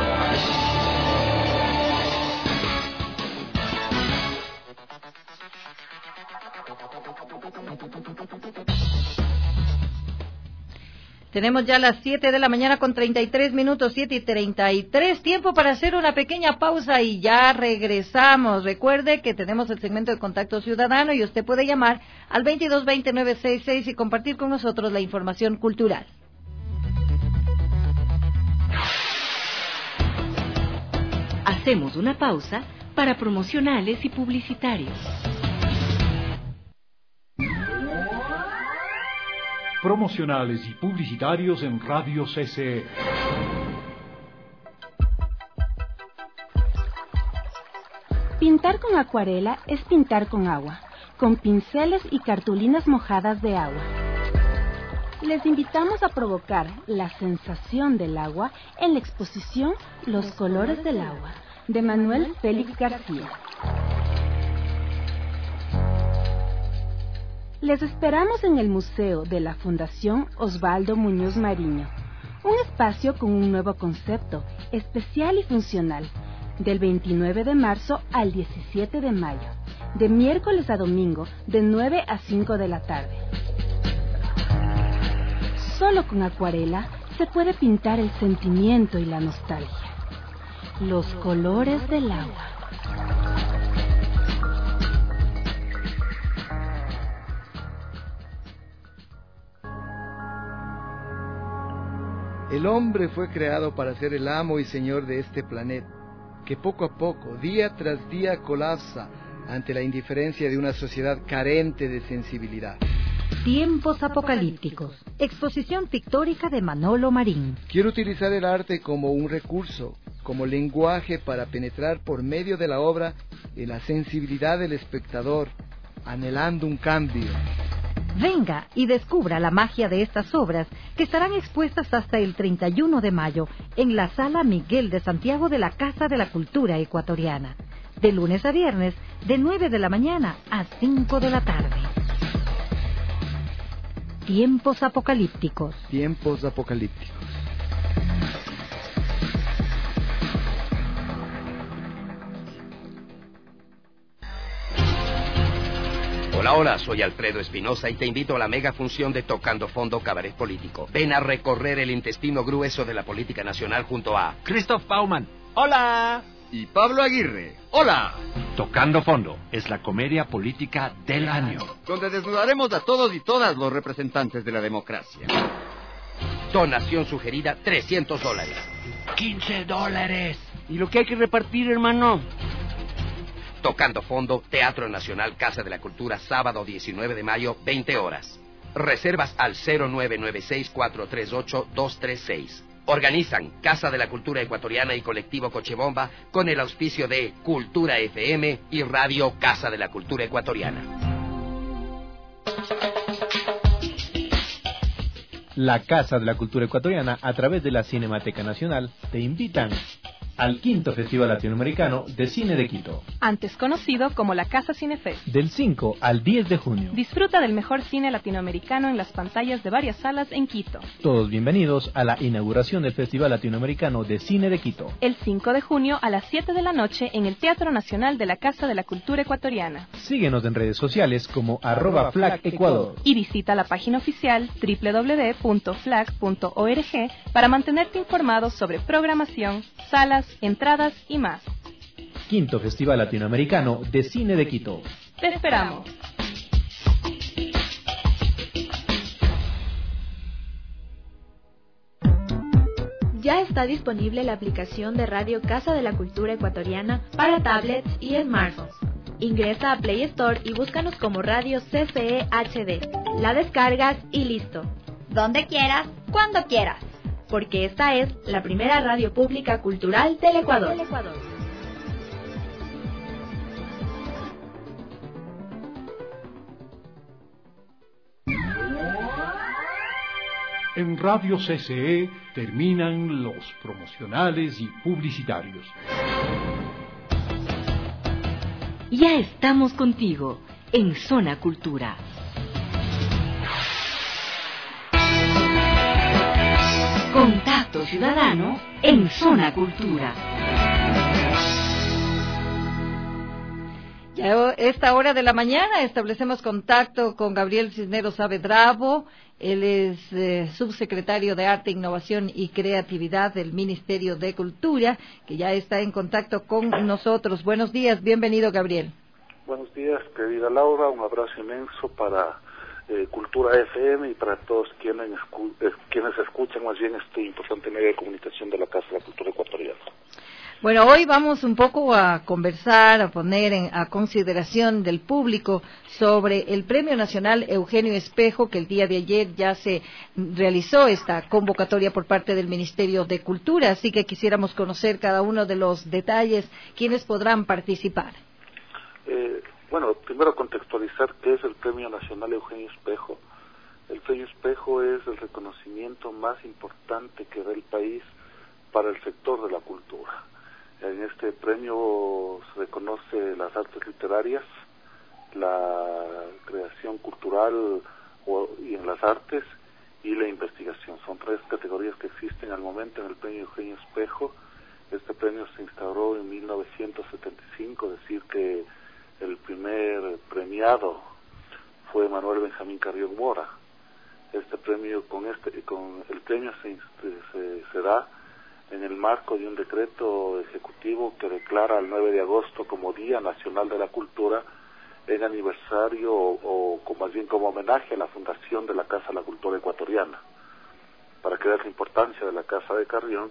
Tenemos ya las siete de la mañana con treinta y tres minutos, siete y treinta y tres, tiempo para hacer una pequeña pausa y ya regresamos. Recuerde que tenemos el segmento de Contacto Ciudadano y usted puede llamar al veintidós veinte nueve sesenta y seis y compartir con nosotros la información cultural. Hacemos una pausa para promocionales y publicitarios. Promocionales y publicitarios en Radio C C E. Pintar con acuarela es pintar con agua, con pinceles y cartulinas mojadas de agua. Les invitamos a provocar la sensación del agua en la exposición Los colores del agua, de Manuel Félix García. Les esperamos en el Museo de la Fundación Osvaldo Muñoz Mariño, un espacio con un nuevo concepto, especial y funcional, del veintinueve de marzo al diecisiete de mayo, de miércoles a domingo, de nueve a cinco de la tarde. Solo con acuarela se puede pintar el sentimiento y la nostalgia. Los colores del agua. El hombre fue creado para ser el amo y señor de este planeta, que poco a poco, día tras día, colapsa ante la indiferencia de una sociedad carente de sensibilidad. Tiempos apocalípticos. Exposición pictórica de Manolo Marín. Quiero utilizar el arte como un recurso, como lenguaje para penetrar por medio de la obra en la sensibilidad del espectador, anhelando un cambio. Venga y descubra la magia de estas obras que estarán expuestas hasta el treinta y uno de mayo en la Sala Miguel de Santiago de la Casa de la Cultura Ecuatoriana. de lunes a viernes, de nueve de la mañana a cinco de la tarde. Tiempos apocalípticos. Tiempos apocalípticos. Hola, hola, soy Alfredo Espinosa y te invito a la mega función de Tocando Fondo Cabaret Político. Ven a recorrer el intestino grueso de la política nacional junto a Christoph Baumann. ¡Hola! Y Pablo Aguirre. ¡Hola! Tocando Fondo es la comedia política del año, donde desnudaremos a todos y todas los representantes de la democracia. Donación sugerida, trescientos dólares. quince dólares. ¿Y lo que hay que repartir, hermano? Tocando Fondo, Teatro Nacional, Casa de la Cultura, sábado diecinueve de mayo, veinte horas. Reservas al cero nueve nueve seis cuatro tres ocho dos tres seis. Organizan Casa de la Cultura Ecuatoriana y Colectivo Cochebomba con el auspicio de Cultura F M y Radio Casa de la Cultura Ecuatoriana. La Casa de la Cultura Ecuatoriana, a través de la Cinemateca Nacional, te invitan al quinto Festival Latinoamericano de Cine de Quito, antes conocido como la Casa Cinefest. Del cinco al diez de junio. Disfruta del mejor cine latinoamericano en las pantallas de varias salas en Quito. Todos bienvenidos a la inauguración del Festival Latinoamericano de Cine de Quito. El cinco de junio a las siete de la noche en el Teatro Nacional de la Casa de la Cultura Ecuatoriana. Síguenos en redes sociales como arroba flag Ecuador. Y visita la página oficial doble u doble u doble u punto flag punto org para mantenerte informado sobre programación, salas, entradas y más. Quinto Festival Latinoamericano de Cine de Quito. Te esperamos. Ya está disponible la aplicación de Radio Casa de la Cultura Ecuatoriana para tablets y smartphones. Ingresa a Play Store y búscanos como Radio C C E H D. La descargas y listo. Donde quieras, cuando quieras. Porque esta es la primera radio pública cultural del Ecuador. En Radio C C E terminan los promocionales y publicitarios. Ya estamos contigo en Zona Cultura. Contacto Ciudadano en Zona Cultura. Ya a esta hora de la mañana establecemos contacto con Gabriel Cisneros Saavedra. Él es eh, subsecretario de Arte, Innovación y Creatividad del Ministerio de Cultura, que ya está en contacto con nosotros. Buenos días, bienvenido, Gabriel. Buenos días, querida Laura, un abrazo inmenso para Eh, Cultura F M y para todos quienes, escu eh, quienes escuchan más bien este importante medio de comunicación de la Casa de la Cultura Ecuatoriana. Bueno, hoy vamos un poco a conversar, a poner en, a consideración del público sobre el Premio Nacional Eugenio Espejo, que el día de ayer ya se realizó esta convocatoria por parte del Ministerio de Cultura, así que quisiéramos conocer cada uno de los detalles, quiénes podrán participar. Eh, Bueno, primero contextualizar qué es el Premio Nacional Eugenio Espejo. El Premio Espejo es el reconocimiento más importante que da el país para el sector de la cultura. En este premio se reconoce las artes literarias, la creación cultural y en las artes y la investigación. Son tres categorías que existen al momento en el Premio Eugenio Espejo. Este premio se instauró en mil novecientos setenta y cinco, es decir que el primer premiado fue Manuel Benjamín Carrión Mora. Este premio, con este, con el premio se, se, se da en el marco de un decreto ejecutivo que declara el nueve de agosto como Día Nacional de la Cultura, en aniversario o, o más bien como homenaje a la fundación de la Casa de la Cultura Ecuatoriana, para que veas la importancia de la Casa de Carrión.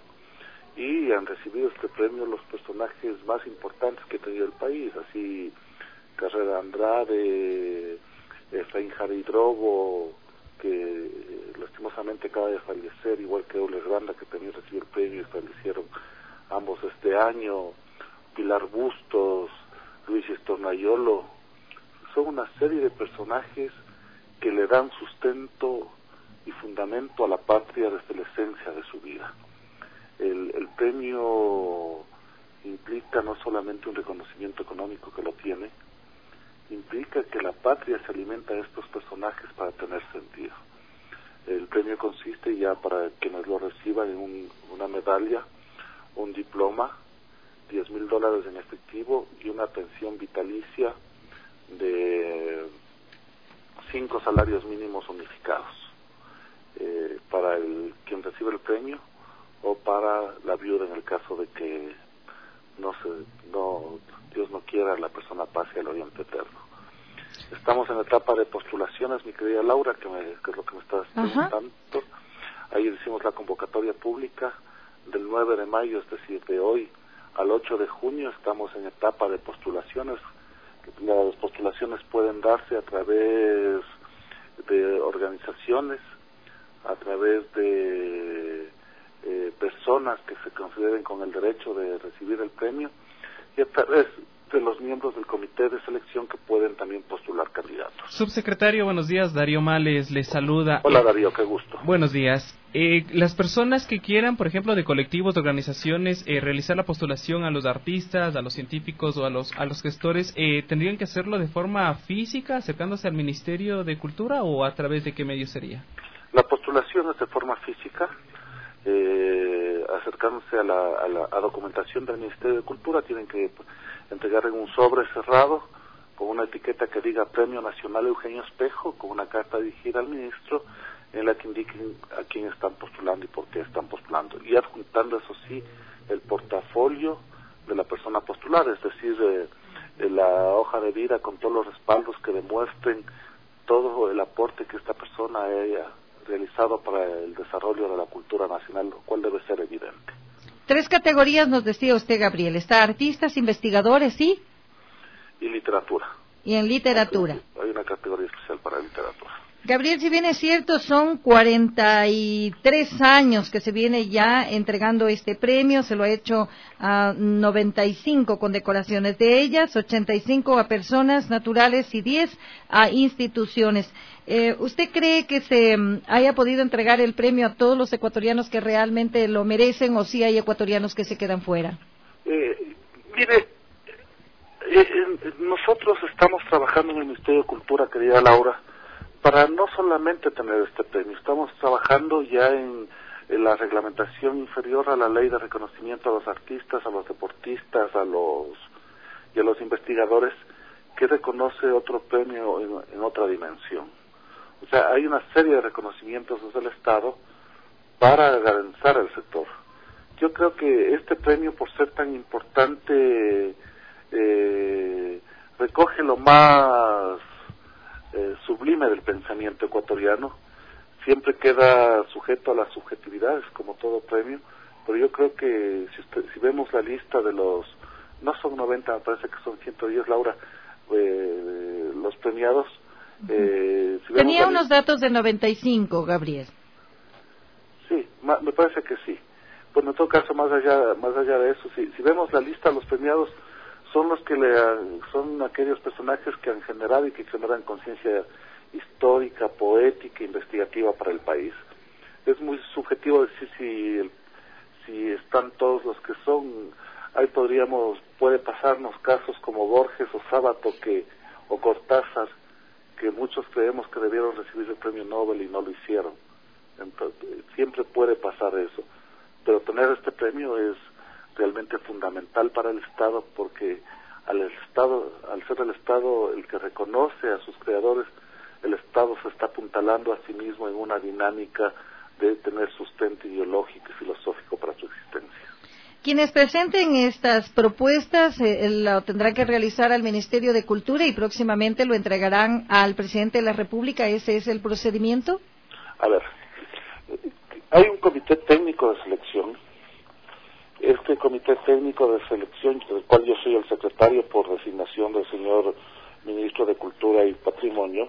Y han recibido este premio los personajes más importantes que ha tenido el país, así Carrera Andrade, Efraín Jaridrobo, que lastimosamente acaba de fallecer, igual que Dobles Banda, que también recibió el premio y fallecieron ambos este año, Pilar Bustos, Luis Estornayolo. Son una serie de personajes que le dan sustento y fundamento a la patria desde la esencia de su vida. El, el premio implica no solamente un reconocimiento económico, que lo tiene, implica que la patria se alimenta de estos personajes para tener sentido. El premio consiste, ya para quienes lo reciban, en un, una medalla, un diploma, diez mil dólares en efectivo y una pensión vitalicia de cinco salarios mínimos unificados eh, para el quien recibe el premio, o para la viuda en el caso de que no se, no, Dios no quiera, la persona pase al Oriente Eterno. Estamos en la etapa de postulaciones, mi querida Laura, que, me, que es lo que me estás preguntando. Ahí hicimos la convocatoria pública del nueve de mayo, es decir, de hoy al ocho de junio. Estamos en etapa de postulaciones. Las postulaciones pueden darse a través de organizaciones, a través de eh, personas que se consideren con el derecho de recibir el premio, y a través de los miembros del comité de selección, que pueden también postular candidatos. Subsecretario, buenos días. Darío Males les saluda. Hola, Darío, qué gusto. Buenos días. Eh, las personas que quieran, por ejemplo, de colectivos, de organizaciones, eh, realizar la postulación a los artistas, a los científicos o a los a los gestores, eh, ¿tendrían que hacerlo de forma física, acercándose al Ministerio de Cultura, o a través de qué medio sería? La postulación es de forma física, eh, acercándose a la, a la a documentación del Ministerio de Cultura. Tienen que entregar en un sobre cerrado con una etiqueta que diga Premio Nacional Eugenio Espejo, con una carta dirigida al ministro en la que indiquen a quién están postulando y por qué están postulando, y adjuntando, eso sí, el portafolio de la persona postulada, es decir, eh, eh, la hoja de vida con todos los respaldos que demuestren todo el aporte que esta persona haya realizado para el desarrollo de la cultura nacional, lo cual debe ser evidente. Tres categorías nos decía usted, Gabriel. Está artistas, investigadores, ¿sí? Y literatura. Y en literatura. Hay una categoría especial para literatura. Gabriel, si bien es cierto, son cuarenta y tres años que se viene ya entregando este premio. Se lo ha hecho a noventa y cinco condecoraciones, de ellas ochenta y cinco a personas naturales y diez a instituciones. Eh, ¿Usted cree que se um, haya podido entregar el premio a todos los ecuatorianos que realmente lo merecen, o si hay ecuatorianos que se quedan fuera? Eh, mire, eh, eh, nosotros estamos trabajando en el Ministerio de Cultura, querida Laura, para no solamente tener este premio. Estamos trabajando ya en, en la reglamentación inferior a la ley de reconocimiento a los artistas, a los deportistas, a los y a los investigadores, que reconoce otro premio en, en otra dimensión. O sea, hay una serie de reconocimientos desde el Estado para garantizar el sector. Yo creo que este premio, por ser tan importante, eh, recoge lo más eh, sublime del pensamiento ecuatoriano. Siempre queda sujeto a las subjetividades, como todo premio, pero yo creo que si, usted, si vemos la lista de los, no son noventa, me parece que son ciento diez, Laura, eh, los premiados. Eh, si Tenía unos lista, datos de noventa y cinco, Gabriel. Sí, ma, me parece que sí. Bueno, en todo caso, más allá, más allá de eso, si, si vemos la lista, los premiados son los que le, son aquellos personajes que han generado y que generan conciencia histórica, poética, investigativa para el país. Es muy subjetivo decir si el, si están todos los que son. Ahí podríamos, puede pasarnos casos como Borges o Sábato que o Cortázar, que muchos creemos que debieron recibir el premio Nobel y no lo hicieron. Entonces, siempre puede pasar eso, pero tener este premio es realmente fundamental para el Estado, porque al Estado, al ser el Estado el que reconoce a sus creadores, el Estado se está apuntalando a sí mismo en una dinámica de tener sustento ideológico y filosófico para su existencia. Quienes presenten estas propuestas eh, lo tendrán que realizar al Ministerio de Cultura y próximamente lo entregarán al presidente de la República. ¿Ese es el procedimiento? A ver, hay un comité técnico de selección. Este comité técnico de selección, del cual yo soy el secretario por designación del señor ministro de Cultura y Patrimonio,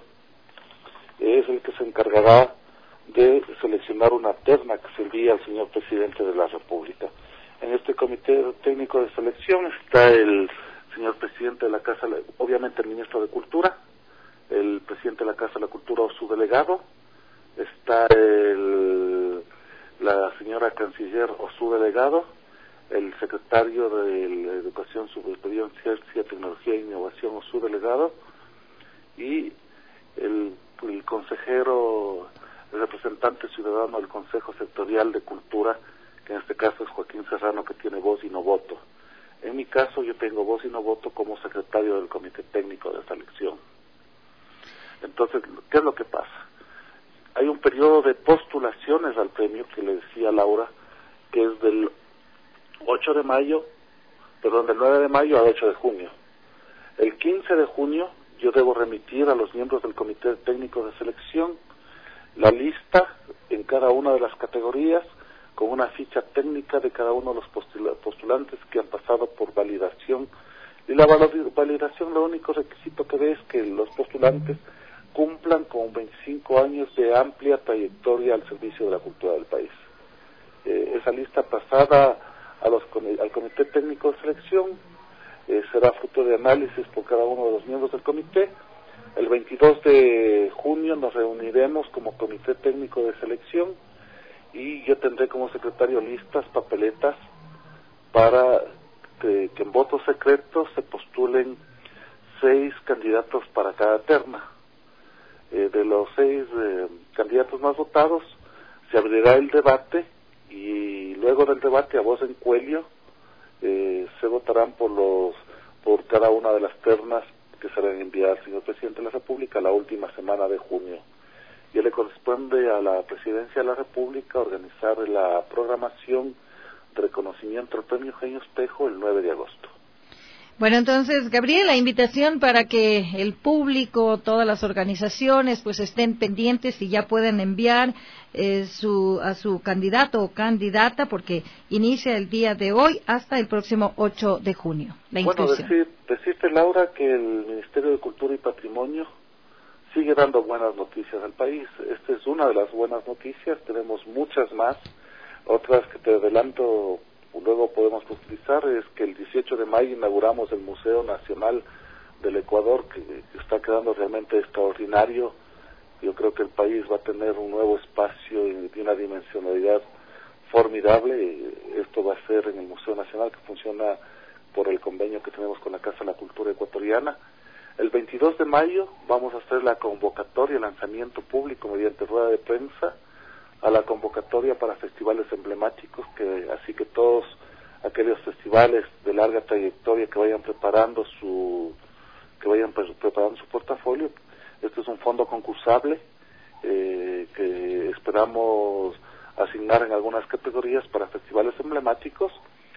es el que se encargará de seleccionar una terna que se envía al señor presidente de la República. En este comité técnico de selección está el señor presidente de la Casa, obviamente el ministro de Cultura, el presidente de la Casa de la Cultura o su delegado, está el, la señora canciller o su delegado, el secretario de la Educación Superior, Ciencia, Tecnología e Innovación, o su delegado, y el, el consejero, el representante ciudadano del Consejo Sectorial de Cultura, que en este caso es Joaquín Serrano, que tiene voz y no voto. En mi caso, yo tengo voz y no voto como secretario del Comité Técnico de esta elección. Entonces, ¿qué es lo que pasa? Hay un periodo de postulaciones al premio, que le decía Laura, que es del ocho de mayo, perdón, del nueve de mayo al ocho de junio. El quince de junio yo debo remitir a los miembros del Comité Técnico de Selección la lista en cada una de las categorías, con una ficha técnica de cada uno de los postula- postulantes que han pasado por validación. Y la validación, lo único requisito que ve es que los postulantes cumplan con veinticinco años de amplia trayectoria al servicio de la cultura del país. Eh, esa lista pasada a los, al Comité Técnico de Selección eh, será fruto de análisis por cada uno de los miembros del comité. El veintidós de junio nos reuniremos como Comité Técnico de Selección y yo tendré como secretario listas, papeletas, para que, que en voto secreto se postulen seis candidatos para cada terna. Eh, de los seis eh, candidatos más votados se abrirá el debate, y luego del debate, a voz en cuello, eh, se votarán por los por cada una de las ternas que serán enviadas al señor presidente de la República la última semana de junio. Y le corresponde a la Presidencia de la República organizar la programación de reconocimiento al Premio Eugenio Espejo el nueve de agosto. Bueno, entonces, Gabriel, la invitación para que el público, todas las organizaciones, pues estén pendientes y ya pueden enviar eh, su, a su candidato o candidata, porque inicia el día de hoy hasta el próximo ocho de junio. La inscripción. Bueno, decir, decirte, Laura, que el Ministerio de Cultura y Patrimonio sigue dando buenas noticias al país. Esta es una de las buenas noticias, tenemos muchas más, otras que te adelanto, luego podemos utilizar. Es que el dieciocho de mayo inauguramos el Museo Nacional del Ecuador, que está quedando realmente extraordinario. Yo creo que el país va a tener un nuevo espacio y una dimensionalidad formidable. Esto va a ser en el Museo Nacional, que funciona por el convenio que tenemos con la Casa de la Cultura Ecuatoriana. El veintidós de mayo vamos a hacer la convocatoria, el lanzamiento público mediante rueda de prensa a la convocatoria para festivales emblemáticos, que así que todos aquellos festivales de larga trayectoria que vayan preparando su que vayan pre preparando su portafolio. Este es un fondo concursable eh, que esperamos asignar en algunas categorías para festivales emblemáticos,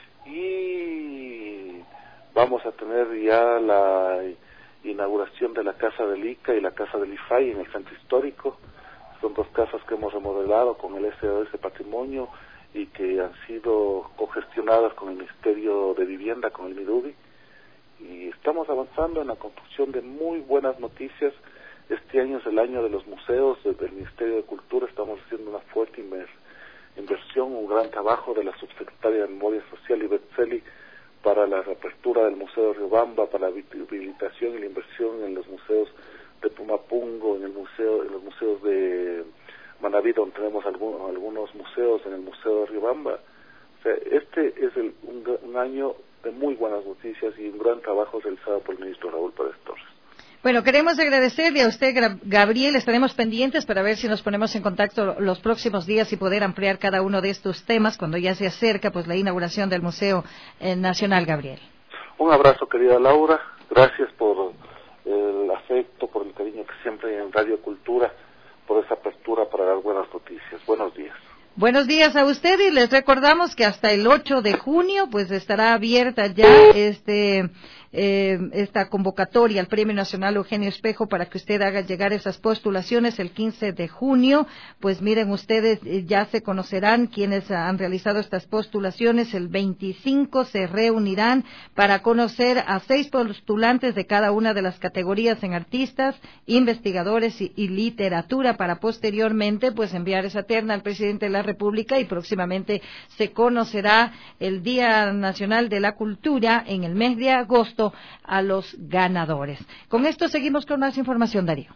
y vamos a tener ya la inauguración de la Casa del I C A y la Casa del I F A I en el Centro Histórico. Son dos casas que hemos remodelado con el S O S Patrimonio y que han sido cogestionadas con el Ministerio de Vivienda, con el MIDUBI, y estamos avanzando en la construcción de muy buenas noticias. Este año es el año de los museos. Desde el Ministerio de Cultura estamos haciendo una fuerte inver inversión, un gran trabajo de la subsecretaria de Memoria Social, Ivette Celi, para la reapertura del Museo de Riobamba, para la habilitación y la inversión en los museos de Pumapungo, en el museo, en los museos de Manaví, donde tenemos algún, algunos museos, en el Museo de Riobamba. O sea, este es el, un, un año de muy buenas noticias y un gran trabajo realizado por el ministro Raúl Pérez Torres. Bueno, queremos agradecerle a usted, Gabriel. Estaremos pendientes para ver si nos ponemos en contacto los próximos días y poder ampliar cada uno de estos temas cuando ya se acerca pues la inauguración del Museo eh, Nacional, Gabriel. Un abrazo, querida Laura. Gracias por el afecto, por el cariño que siempre hay en Radio Cultura, por esa apertura para dar buenas noticias. Buenos días. Buenos días a usted, y les recordamos que hasta el ocho de junio pues estará abierta ya este eh, esta convocatoria al Premio Nacional Eugenio Espejo para que usted haga llegar esas postulaciones el quince de junio. Pues miren ustedes, ya se conocerán quienes han realizado estas postulaciones. El veinticinco se reunirán para conocer a seis postulantes de cada una de las categorías en artistas, investigadores y, y literatura, para posteriormente pues enviar esa terna al presidente de la República, y próximamente se conocerá el Día Nacional de la Cultura en el mes de agosto a los ganadores. Con esto seguimos con más información, Darío.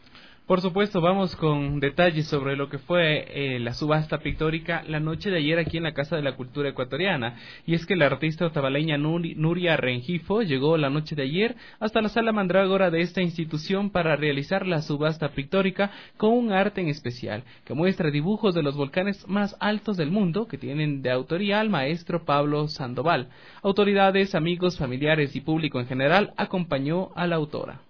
Por supuesto, vamos con detalles sobre lo que fue eh, la subasta pictórica la noche de ayer aquí en la Casa de la Cultura Ecuatoriana. Y es que la artista otavaleña Nuri, Nuria Rengifo llegó la noche de ayer hasta la Sala Mandrágora de esta institución para realizar la subasta pictórica con un arte en especial que muestra dibujos de los volcanes más altos del mundo que tienen de autoría al maestro Pablo Sandoval. Autoridades, amigos, familiares y público en general acompañó a la autora.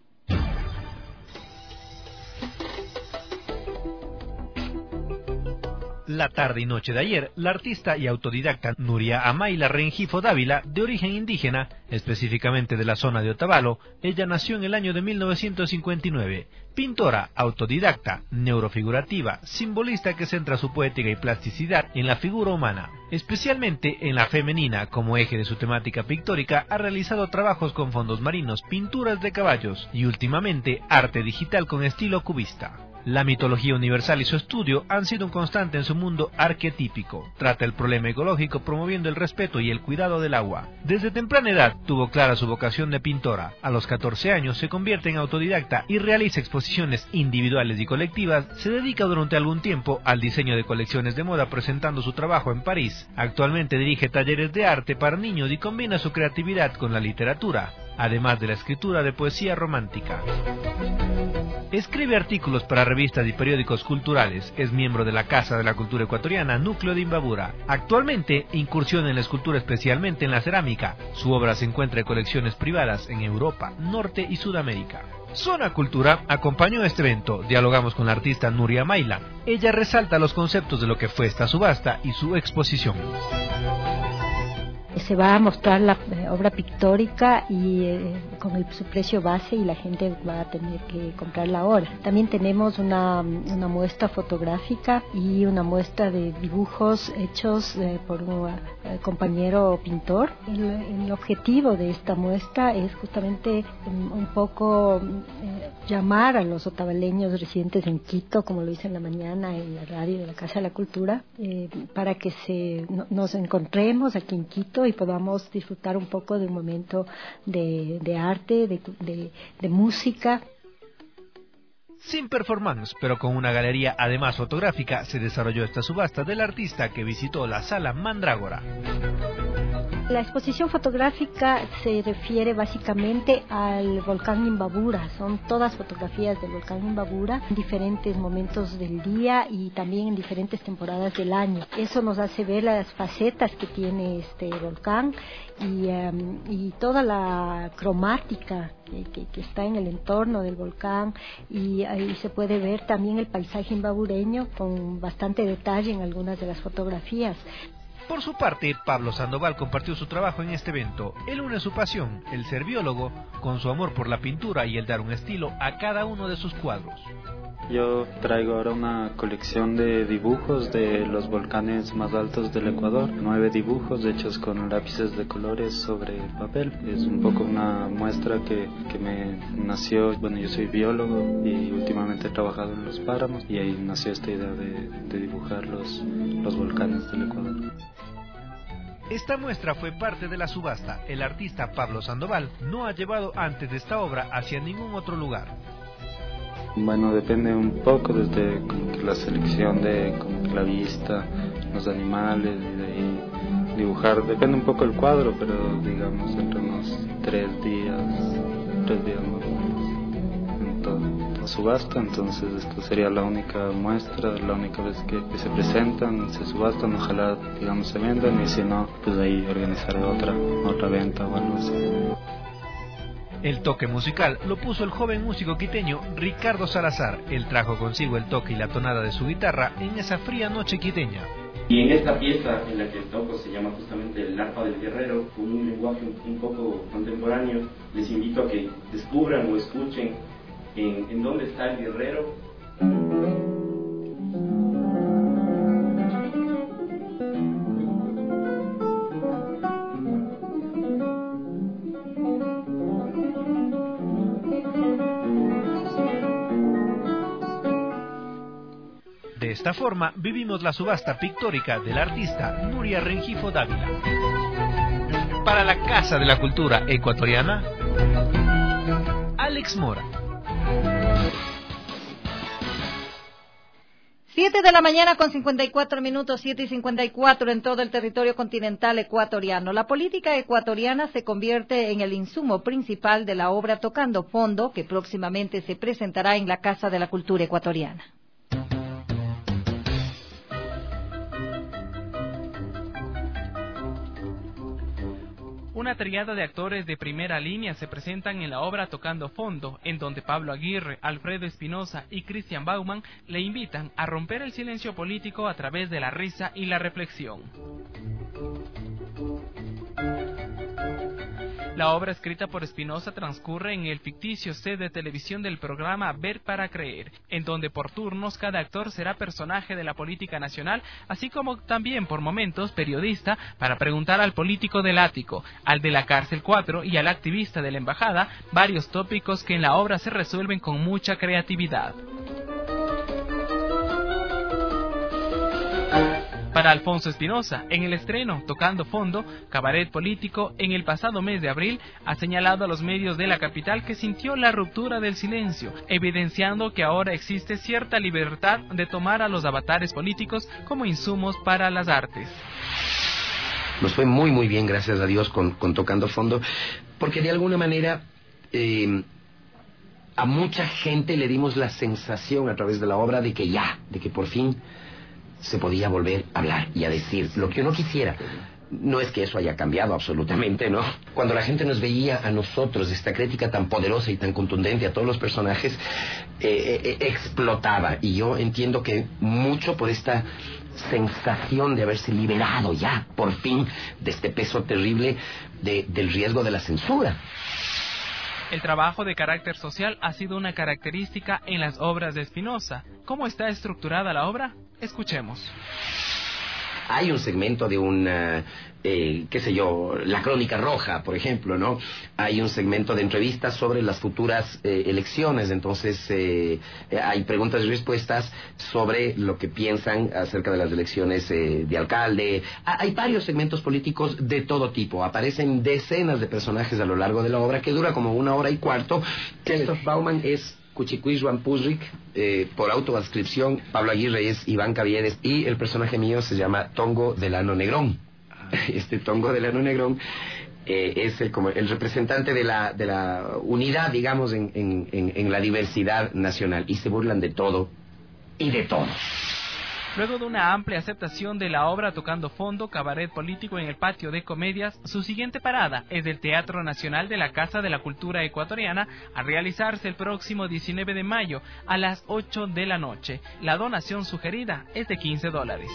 La tarde y noche de ayer, la artista y autodidacta Nuria Amaila Rengifo Dávila, de origen indígena, específicamente de la zona de Otavalo, ella nació en el año de mil novecientos cincuenta y nueve. Pintora, autodidacta, neurofigurativa, simbolista que centra su poética y plasticidad en la figura humana, especialmente en la femenina. Como eje de su temática pictórica, ha realizado trabajos con fondos marinos, pinturas de caballos y últimamente arte digital con estilo cubista. La mitología universal y su estudio han sido un constante en su mundo arquetípico. Trata el problema ecológico promoviendo el respeto y el cuidado del agua. Desde temprana edad tuvo clara su vocación de pintora. A los catorce años se convierte en autodidacta y realiza exposiciones individuales y colectivas. Se dedica durante algún tiempo al diseño de colecciones de moda presentando su trabajo en París. Actualmente dirige talleres de arte para niños y combina su creatividad con la literatura, además de la escritura de poesía romántica. Escribe artículos para revistas y periódicos culturales. Es miembro de la Casa de la Cultura Ecuatoriana, núcleo de Imbabura. Actualmente incursiona en la escultura, especialmente en la cerámica. Su obra se encuentra en colecciones privadas en Europa, Norte y Sudamérica. Zona Cultura acompañó este evento. Dialogamos con la artista Nuria Amaila. Ella resalta los conceptos de lo que fue esta subasta y su exposición. Se va a mostrar la eh, obra pictórica y eh, con el, su precio base, y la gente va a tener que comprar la obra. También tenemos una, una muestra fotográfica y una muestra de dibujos hechos eh, por un eh, compañero pintor. El, el objetivo de esta muestra es justamente um, un poco eh, llamar a los otavaleños residentes en Quito, como lo hice en la mañana en la radio de la Casa de la Cultura, eh, para que se, no, nos encontremos aquí en Quito y podamos disfrutar un poco de un momento de, de arte, de, de, de música. Sin performance, pero con una galería además fotográfica, se desarrolló esta subasta del artista que visitó la Sala Mandrágora. La exposición fotográfica se refiere básicamente al volcán Imbabura. Son todas fotografías del volcán Imbabura en diferentes momentos del día y también en diferentes temporadas del año. Eso nos hace ver las facetas que tiene este volcán y, um, y toda la cromática que, que, que está en el entorno del volcán, y ahí se puede ver también el paisaje imbabureño con bastante detalle en algunas de las fotografías. Por su parte, Pablo Sandoval compartió su trabajo en este evento. Él une su pasión, el ser biólogo, con su amor por la pintura y el dar un estilo a cada uno de sus cuadros. Yo traigo ahora una colección de dibujos de los volcanes más altos del Ecuador. Nueve dibujos hechos con lápices de colores sobre papel. Es un poco una muestra que, que me nació. Bueno, yo soy biólogo y últimamente he trabajado en los páramos, y ahí nació esta idea de, de dibujar los, los volcanes del Ecuador. Esta muestra fue parte de la subasta. El artista Pablo Sandoval no ha llevado antes de esta obra hacia ningún otro lugar. Bueno, depende un poco desde como que la selección de como que la vista, los animales, y de ahí dibujar. Depende un poco el cuadro, pero digamos entre unos tres días, tres días más o menos en todo. La subasta, entonces esta sería la única muestra, la única vez que, que se presentan, se subastan, ojalá digamos se vendan, y si no, pues ahí organizar otra, otra venta o algo así. El toque musical lo puso el joven músico quiteño Ricardo Salazar. Él trajo consigo el toque y la tonada de su guitarra en esa fría noche quiteña. Y en esta pieza en la que toco se llama justamente El arpa del guerrero, con un lenguaje un, un poco contemporáneo. Les invito a que descubran o escuchen en, en dónde está el guerrero. De esta forma vivimos la subasta pictórica del artista Nuria Rengifo Dávila. Para la Casa de la Cultura Ecuatoriana, Alex Mora. Siete de la mañana con cincuenta y cuatro minutos, siete y cincuenta y cuatro en todo el territorio continental ecuatoriano. La política ecuatoriana se convierte en el insumo principal de la obra Tocando Fondo, que próximamente se presentará en la Casa de la Cultura Ecuatoriana. Una triada de actores de primera línea se presentan en la obra Tocando Fondo, en donde Pablo Aguirre, Alfredo Espinosa y Christian Bauman le invitan a romper el silencio político a través de la risa y la reflexión. La obra escrita por Espinosa transcurre en el ficticio set de televisión del programa Ver para Creer, en donde por turnos cada actor será personaje de la política nacional, así como también por momentos periodista para preguntar al político del ático, al de la cárcel cuatro y al activista de la embajada varios tópicos que en la obra se resuelven con mucha creatividad. Para Alfonso Espinosa, en el estreno Tocando Fondo, Cabaret Político, en el pasado mes de abril, ha señalado a los medios de la capital que sintió la ruptura del silencio, evidenciando que ahora existe cierta libertad de tomar a los avatares políticos como insumos para las artes. Nos fue muy muy bien, gracias a Dios, con, con Tocando Fondo, porque de alguna manera eh, a mucha gente le dimos la sensación a través de la obra de que ya, de que por fin se podía volver a hablar y a decir lo que uno quisiera. No es que eso haya cambiado absolutamente, ¿no? Cuando la gente nos veía a nosotros, esta crítica tan poderosa y tan contundente a todos los personajes, eh, eh, explotaba. Y yo entiendo que mucho por esta sensación de haberse liberado ya, por fin, de este peso terrible de, del riesgo de la censura. El trabajo de carácter social ha sido una característica en las obras de Espinosa. ¿Cómo está estructurada la obra? Escuchemos. Hay un segmento de una, eh, qué sé yo, la Crónica Roja, por ejemplo, ¿no? Hay un segmento de entrevistas sobre las futuras eh, elecciones, entonces eh, hay preguntas y respuestas sobre lo que piensan acerca de las elecciones eh, de alcalde. Hay varios segmentos políticos de todo tipo, aparecen decenas de personajes a lo largo de la obra, que dura como una hora y cuarto. Christoph Bauman es Cuchicuis Juan Pusric, eh, por autoadscripción. Pablo Aguirre es Iván Caviedes y el personaje mío se llama Tongo Delano Negrón. Este Tongo Delano Negrón eh, es el, como el representante de la, de la unidad, digamos, en, en, en, en la diversidad nacional, y se burlan de todo y de todos. Luego de una amplia aceptación de la obra Tocando Fondo, Cabaret Político en el Patio de Comedias, su siguiente parada es el Teatro Nacional de la Casa de la Cultura Ecuatoriana, a realizarse el próximo diecinueve de mayo a las ocho de la noche. La donación sugerida es de quince dólares.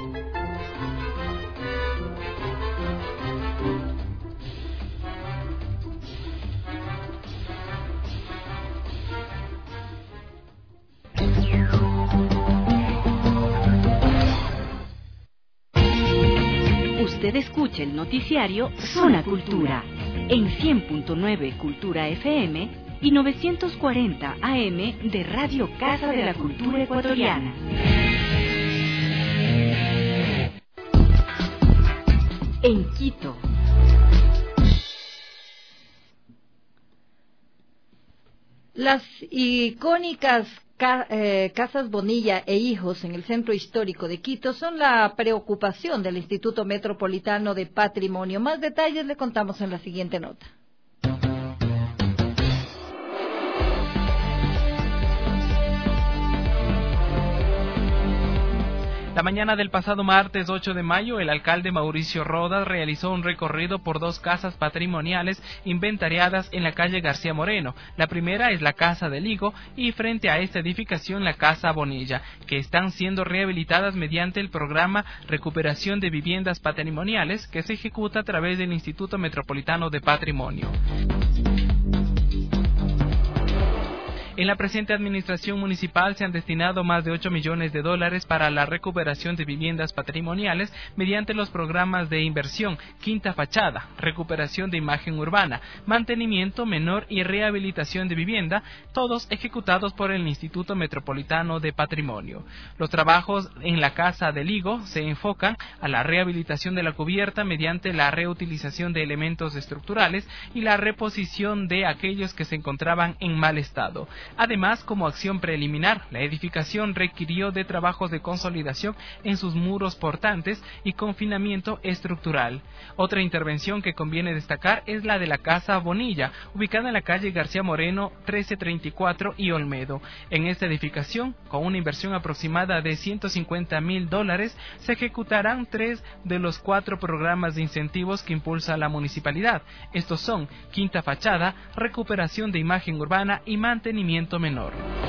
Usted escucha el noticiario Zona Cultura en cien punto nueve Cultura F M y novecientos cuarenta A M de Radio Casa de la Cultura Ecuatoriana. En Quito. Las icónicas Ca eh, Casas Bonilla e Hijos en el centro histórico de Quito son la preocupación del Instituto Metropolitano de Patrimonio. Más detalles le contamos en la siguiente nota. La mañana del pasado martes ocho de mayo, el alcalde Mauricio Rodas realizó un recorrido por dos casas patrimoniales inventariadas en la calle García Moreno. La primera es la Casa del Higo y frente a esta edificación la Casa Bonilla, que están siendo rehabilitadas mediante el programa Recuperación de Viviendas Patrimoniales que se ejecuta a través del Instituto Metropolitano de Patrimonio. En la presente administración municipal se han destinado más de ocho millones de dólares para la recuperación de viviendas patrimoniales mediante los programas de inversión, quinta fachada, recuperación de imagen urbana, mantenimiento menor y rehabilitación de vivienda, todos ejecutados por el Instituto Metropolitano de Patrimonio. Los trabajos en la Casa del Higo se enfocan a la rehabilitación de la cubierta mediante la reutilización de elementos estructurales y la reposición de aquellos que se encontraban en mal estado. Además, como acción preliminar, la edificación requirió de trabajos de consolidación en sus muros portantes y confinamiento estructural. Otra intervención que conviene destacar es la de la Casa Bonilla, ubicada en la calle García Moreno trece treinta y cuatro y Olmedo. En esta edificación, con una inversión aproximada de ciento cincuenta mil dólares, se ejecutarán tres de los cuatro programas de incentivos que impulsa la municipalidad. Estos son quinta fachada, recuperación de imagen urbana y mantenimiento menor.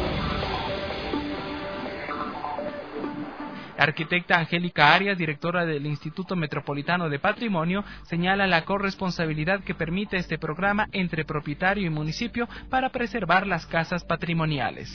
La arquitecta Angélica Arias, directora del Instituto Metropolitano de Patrimonio, señala la corresponsabilidad que permite este programa entre propietario y municipio para preservar las casas patrimoniales.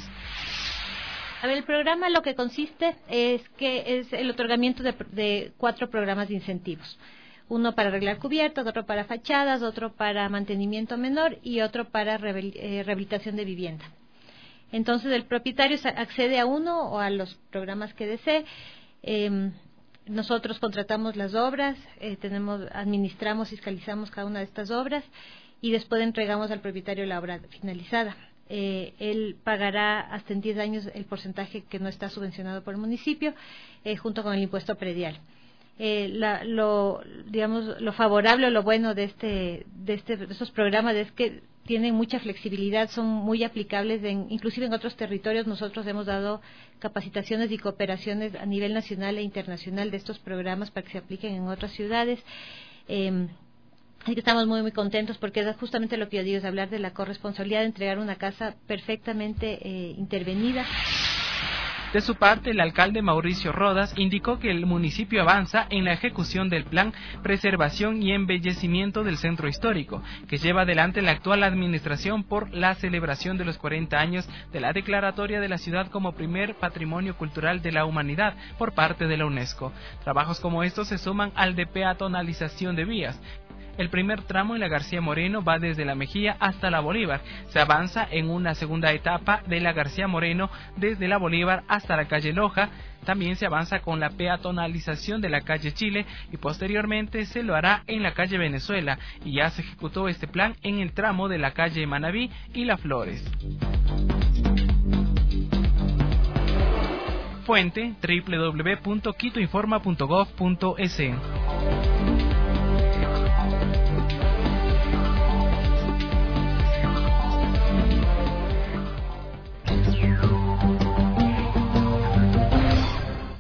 A ver, el programa lo que consiste es que es el otorgamiento de, de cuatro programas de incentivos. Uno para arreglar cubiertas, otro para fachadas, otro para mantenimiento menor y otro para rehabilitación de vivienda. Entonces el propietario accede a uno o a los programas que desee. Eh, nosotros contratamos las obras, eh, tenemos, administramos, fiscalizamos cada una de estas obras y después entregamos al propietario la obra finalizada. Eh, él pagará hasta en diez años el porcentaje que no está subvencionado por el municipio, eh, junto con el impuesto predial. Eh, la, lo, digamos, lo favorable o lo bueno de este, de este, de estos programas es que tienen mucha flexibilidad, son muy aplicables, en, inclusive en otros territorios. Nosotros hemos dado capacitaciones y cooperaciones a nivel nacional e internacional de estos programas para que se apliquen en otras ciudades. Eh, Así que estamos muy muy contentos porque es justamente lo que yo digo, es hablar de la corresponsabilidad de entregar una casa perfectamente eh, intervenida. De su parte, el alcalde Mauricio Rodas indicó que el municipio avanza en la ejecución del plan Preservación y Embellecimiento del Centro Histórico, que lleva adelante la actual administración por la celebración de los cuarenta años de la declaratoria de la ciudad como primer patrimonio cultural de la humanidad por parte de la UNESCO. Trabajos como estos se suman al de peatonalización de vías. El primer tramo en la García Moreno va desde la Mejía hasta la Bolívar. Se avanza en una segunda etapa de la García Moreno desde la Bolívar hasta la calle Loja. También se avanza con la peatonalización de la calle Chile y posteriormente se lo hará en la calle Venezuela. Y ya se ejecutó este plan en el tramo de la calle Manabí y Las Flores. Fuente doble u doble u doble u punto quito informa punto gov punto es.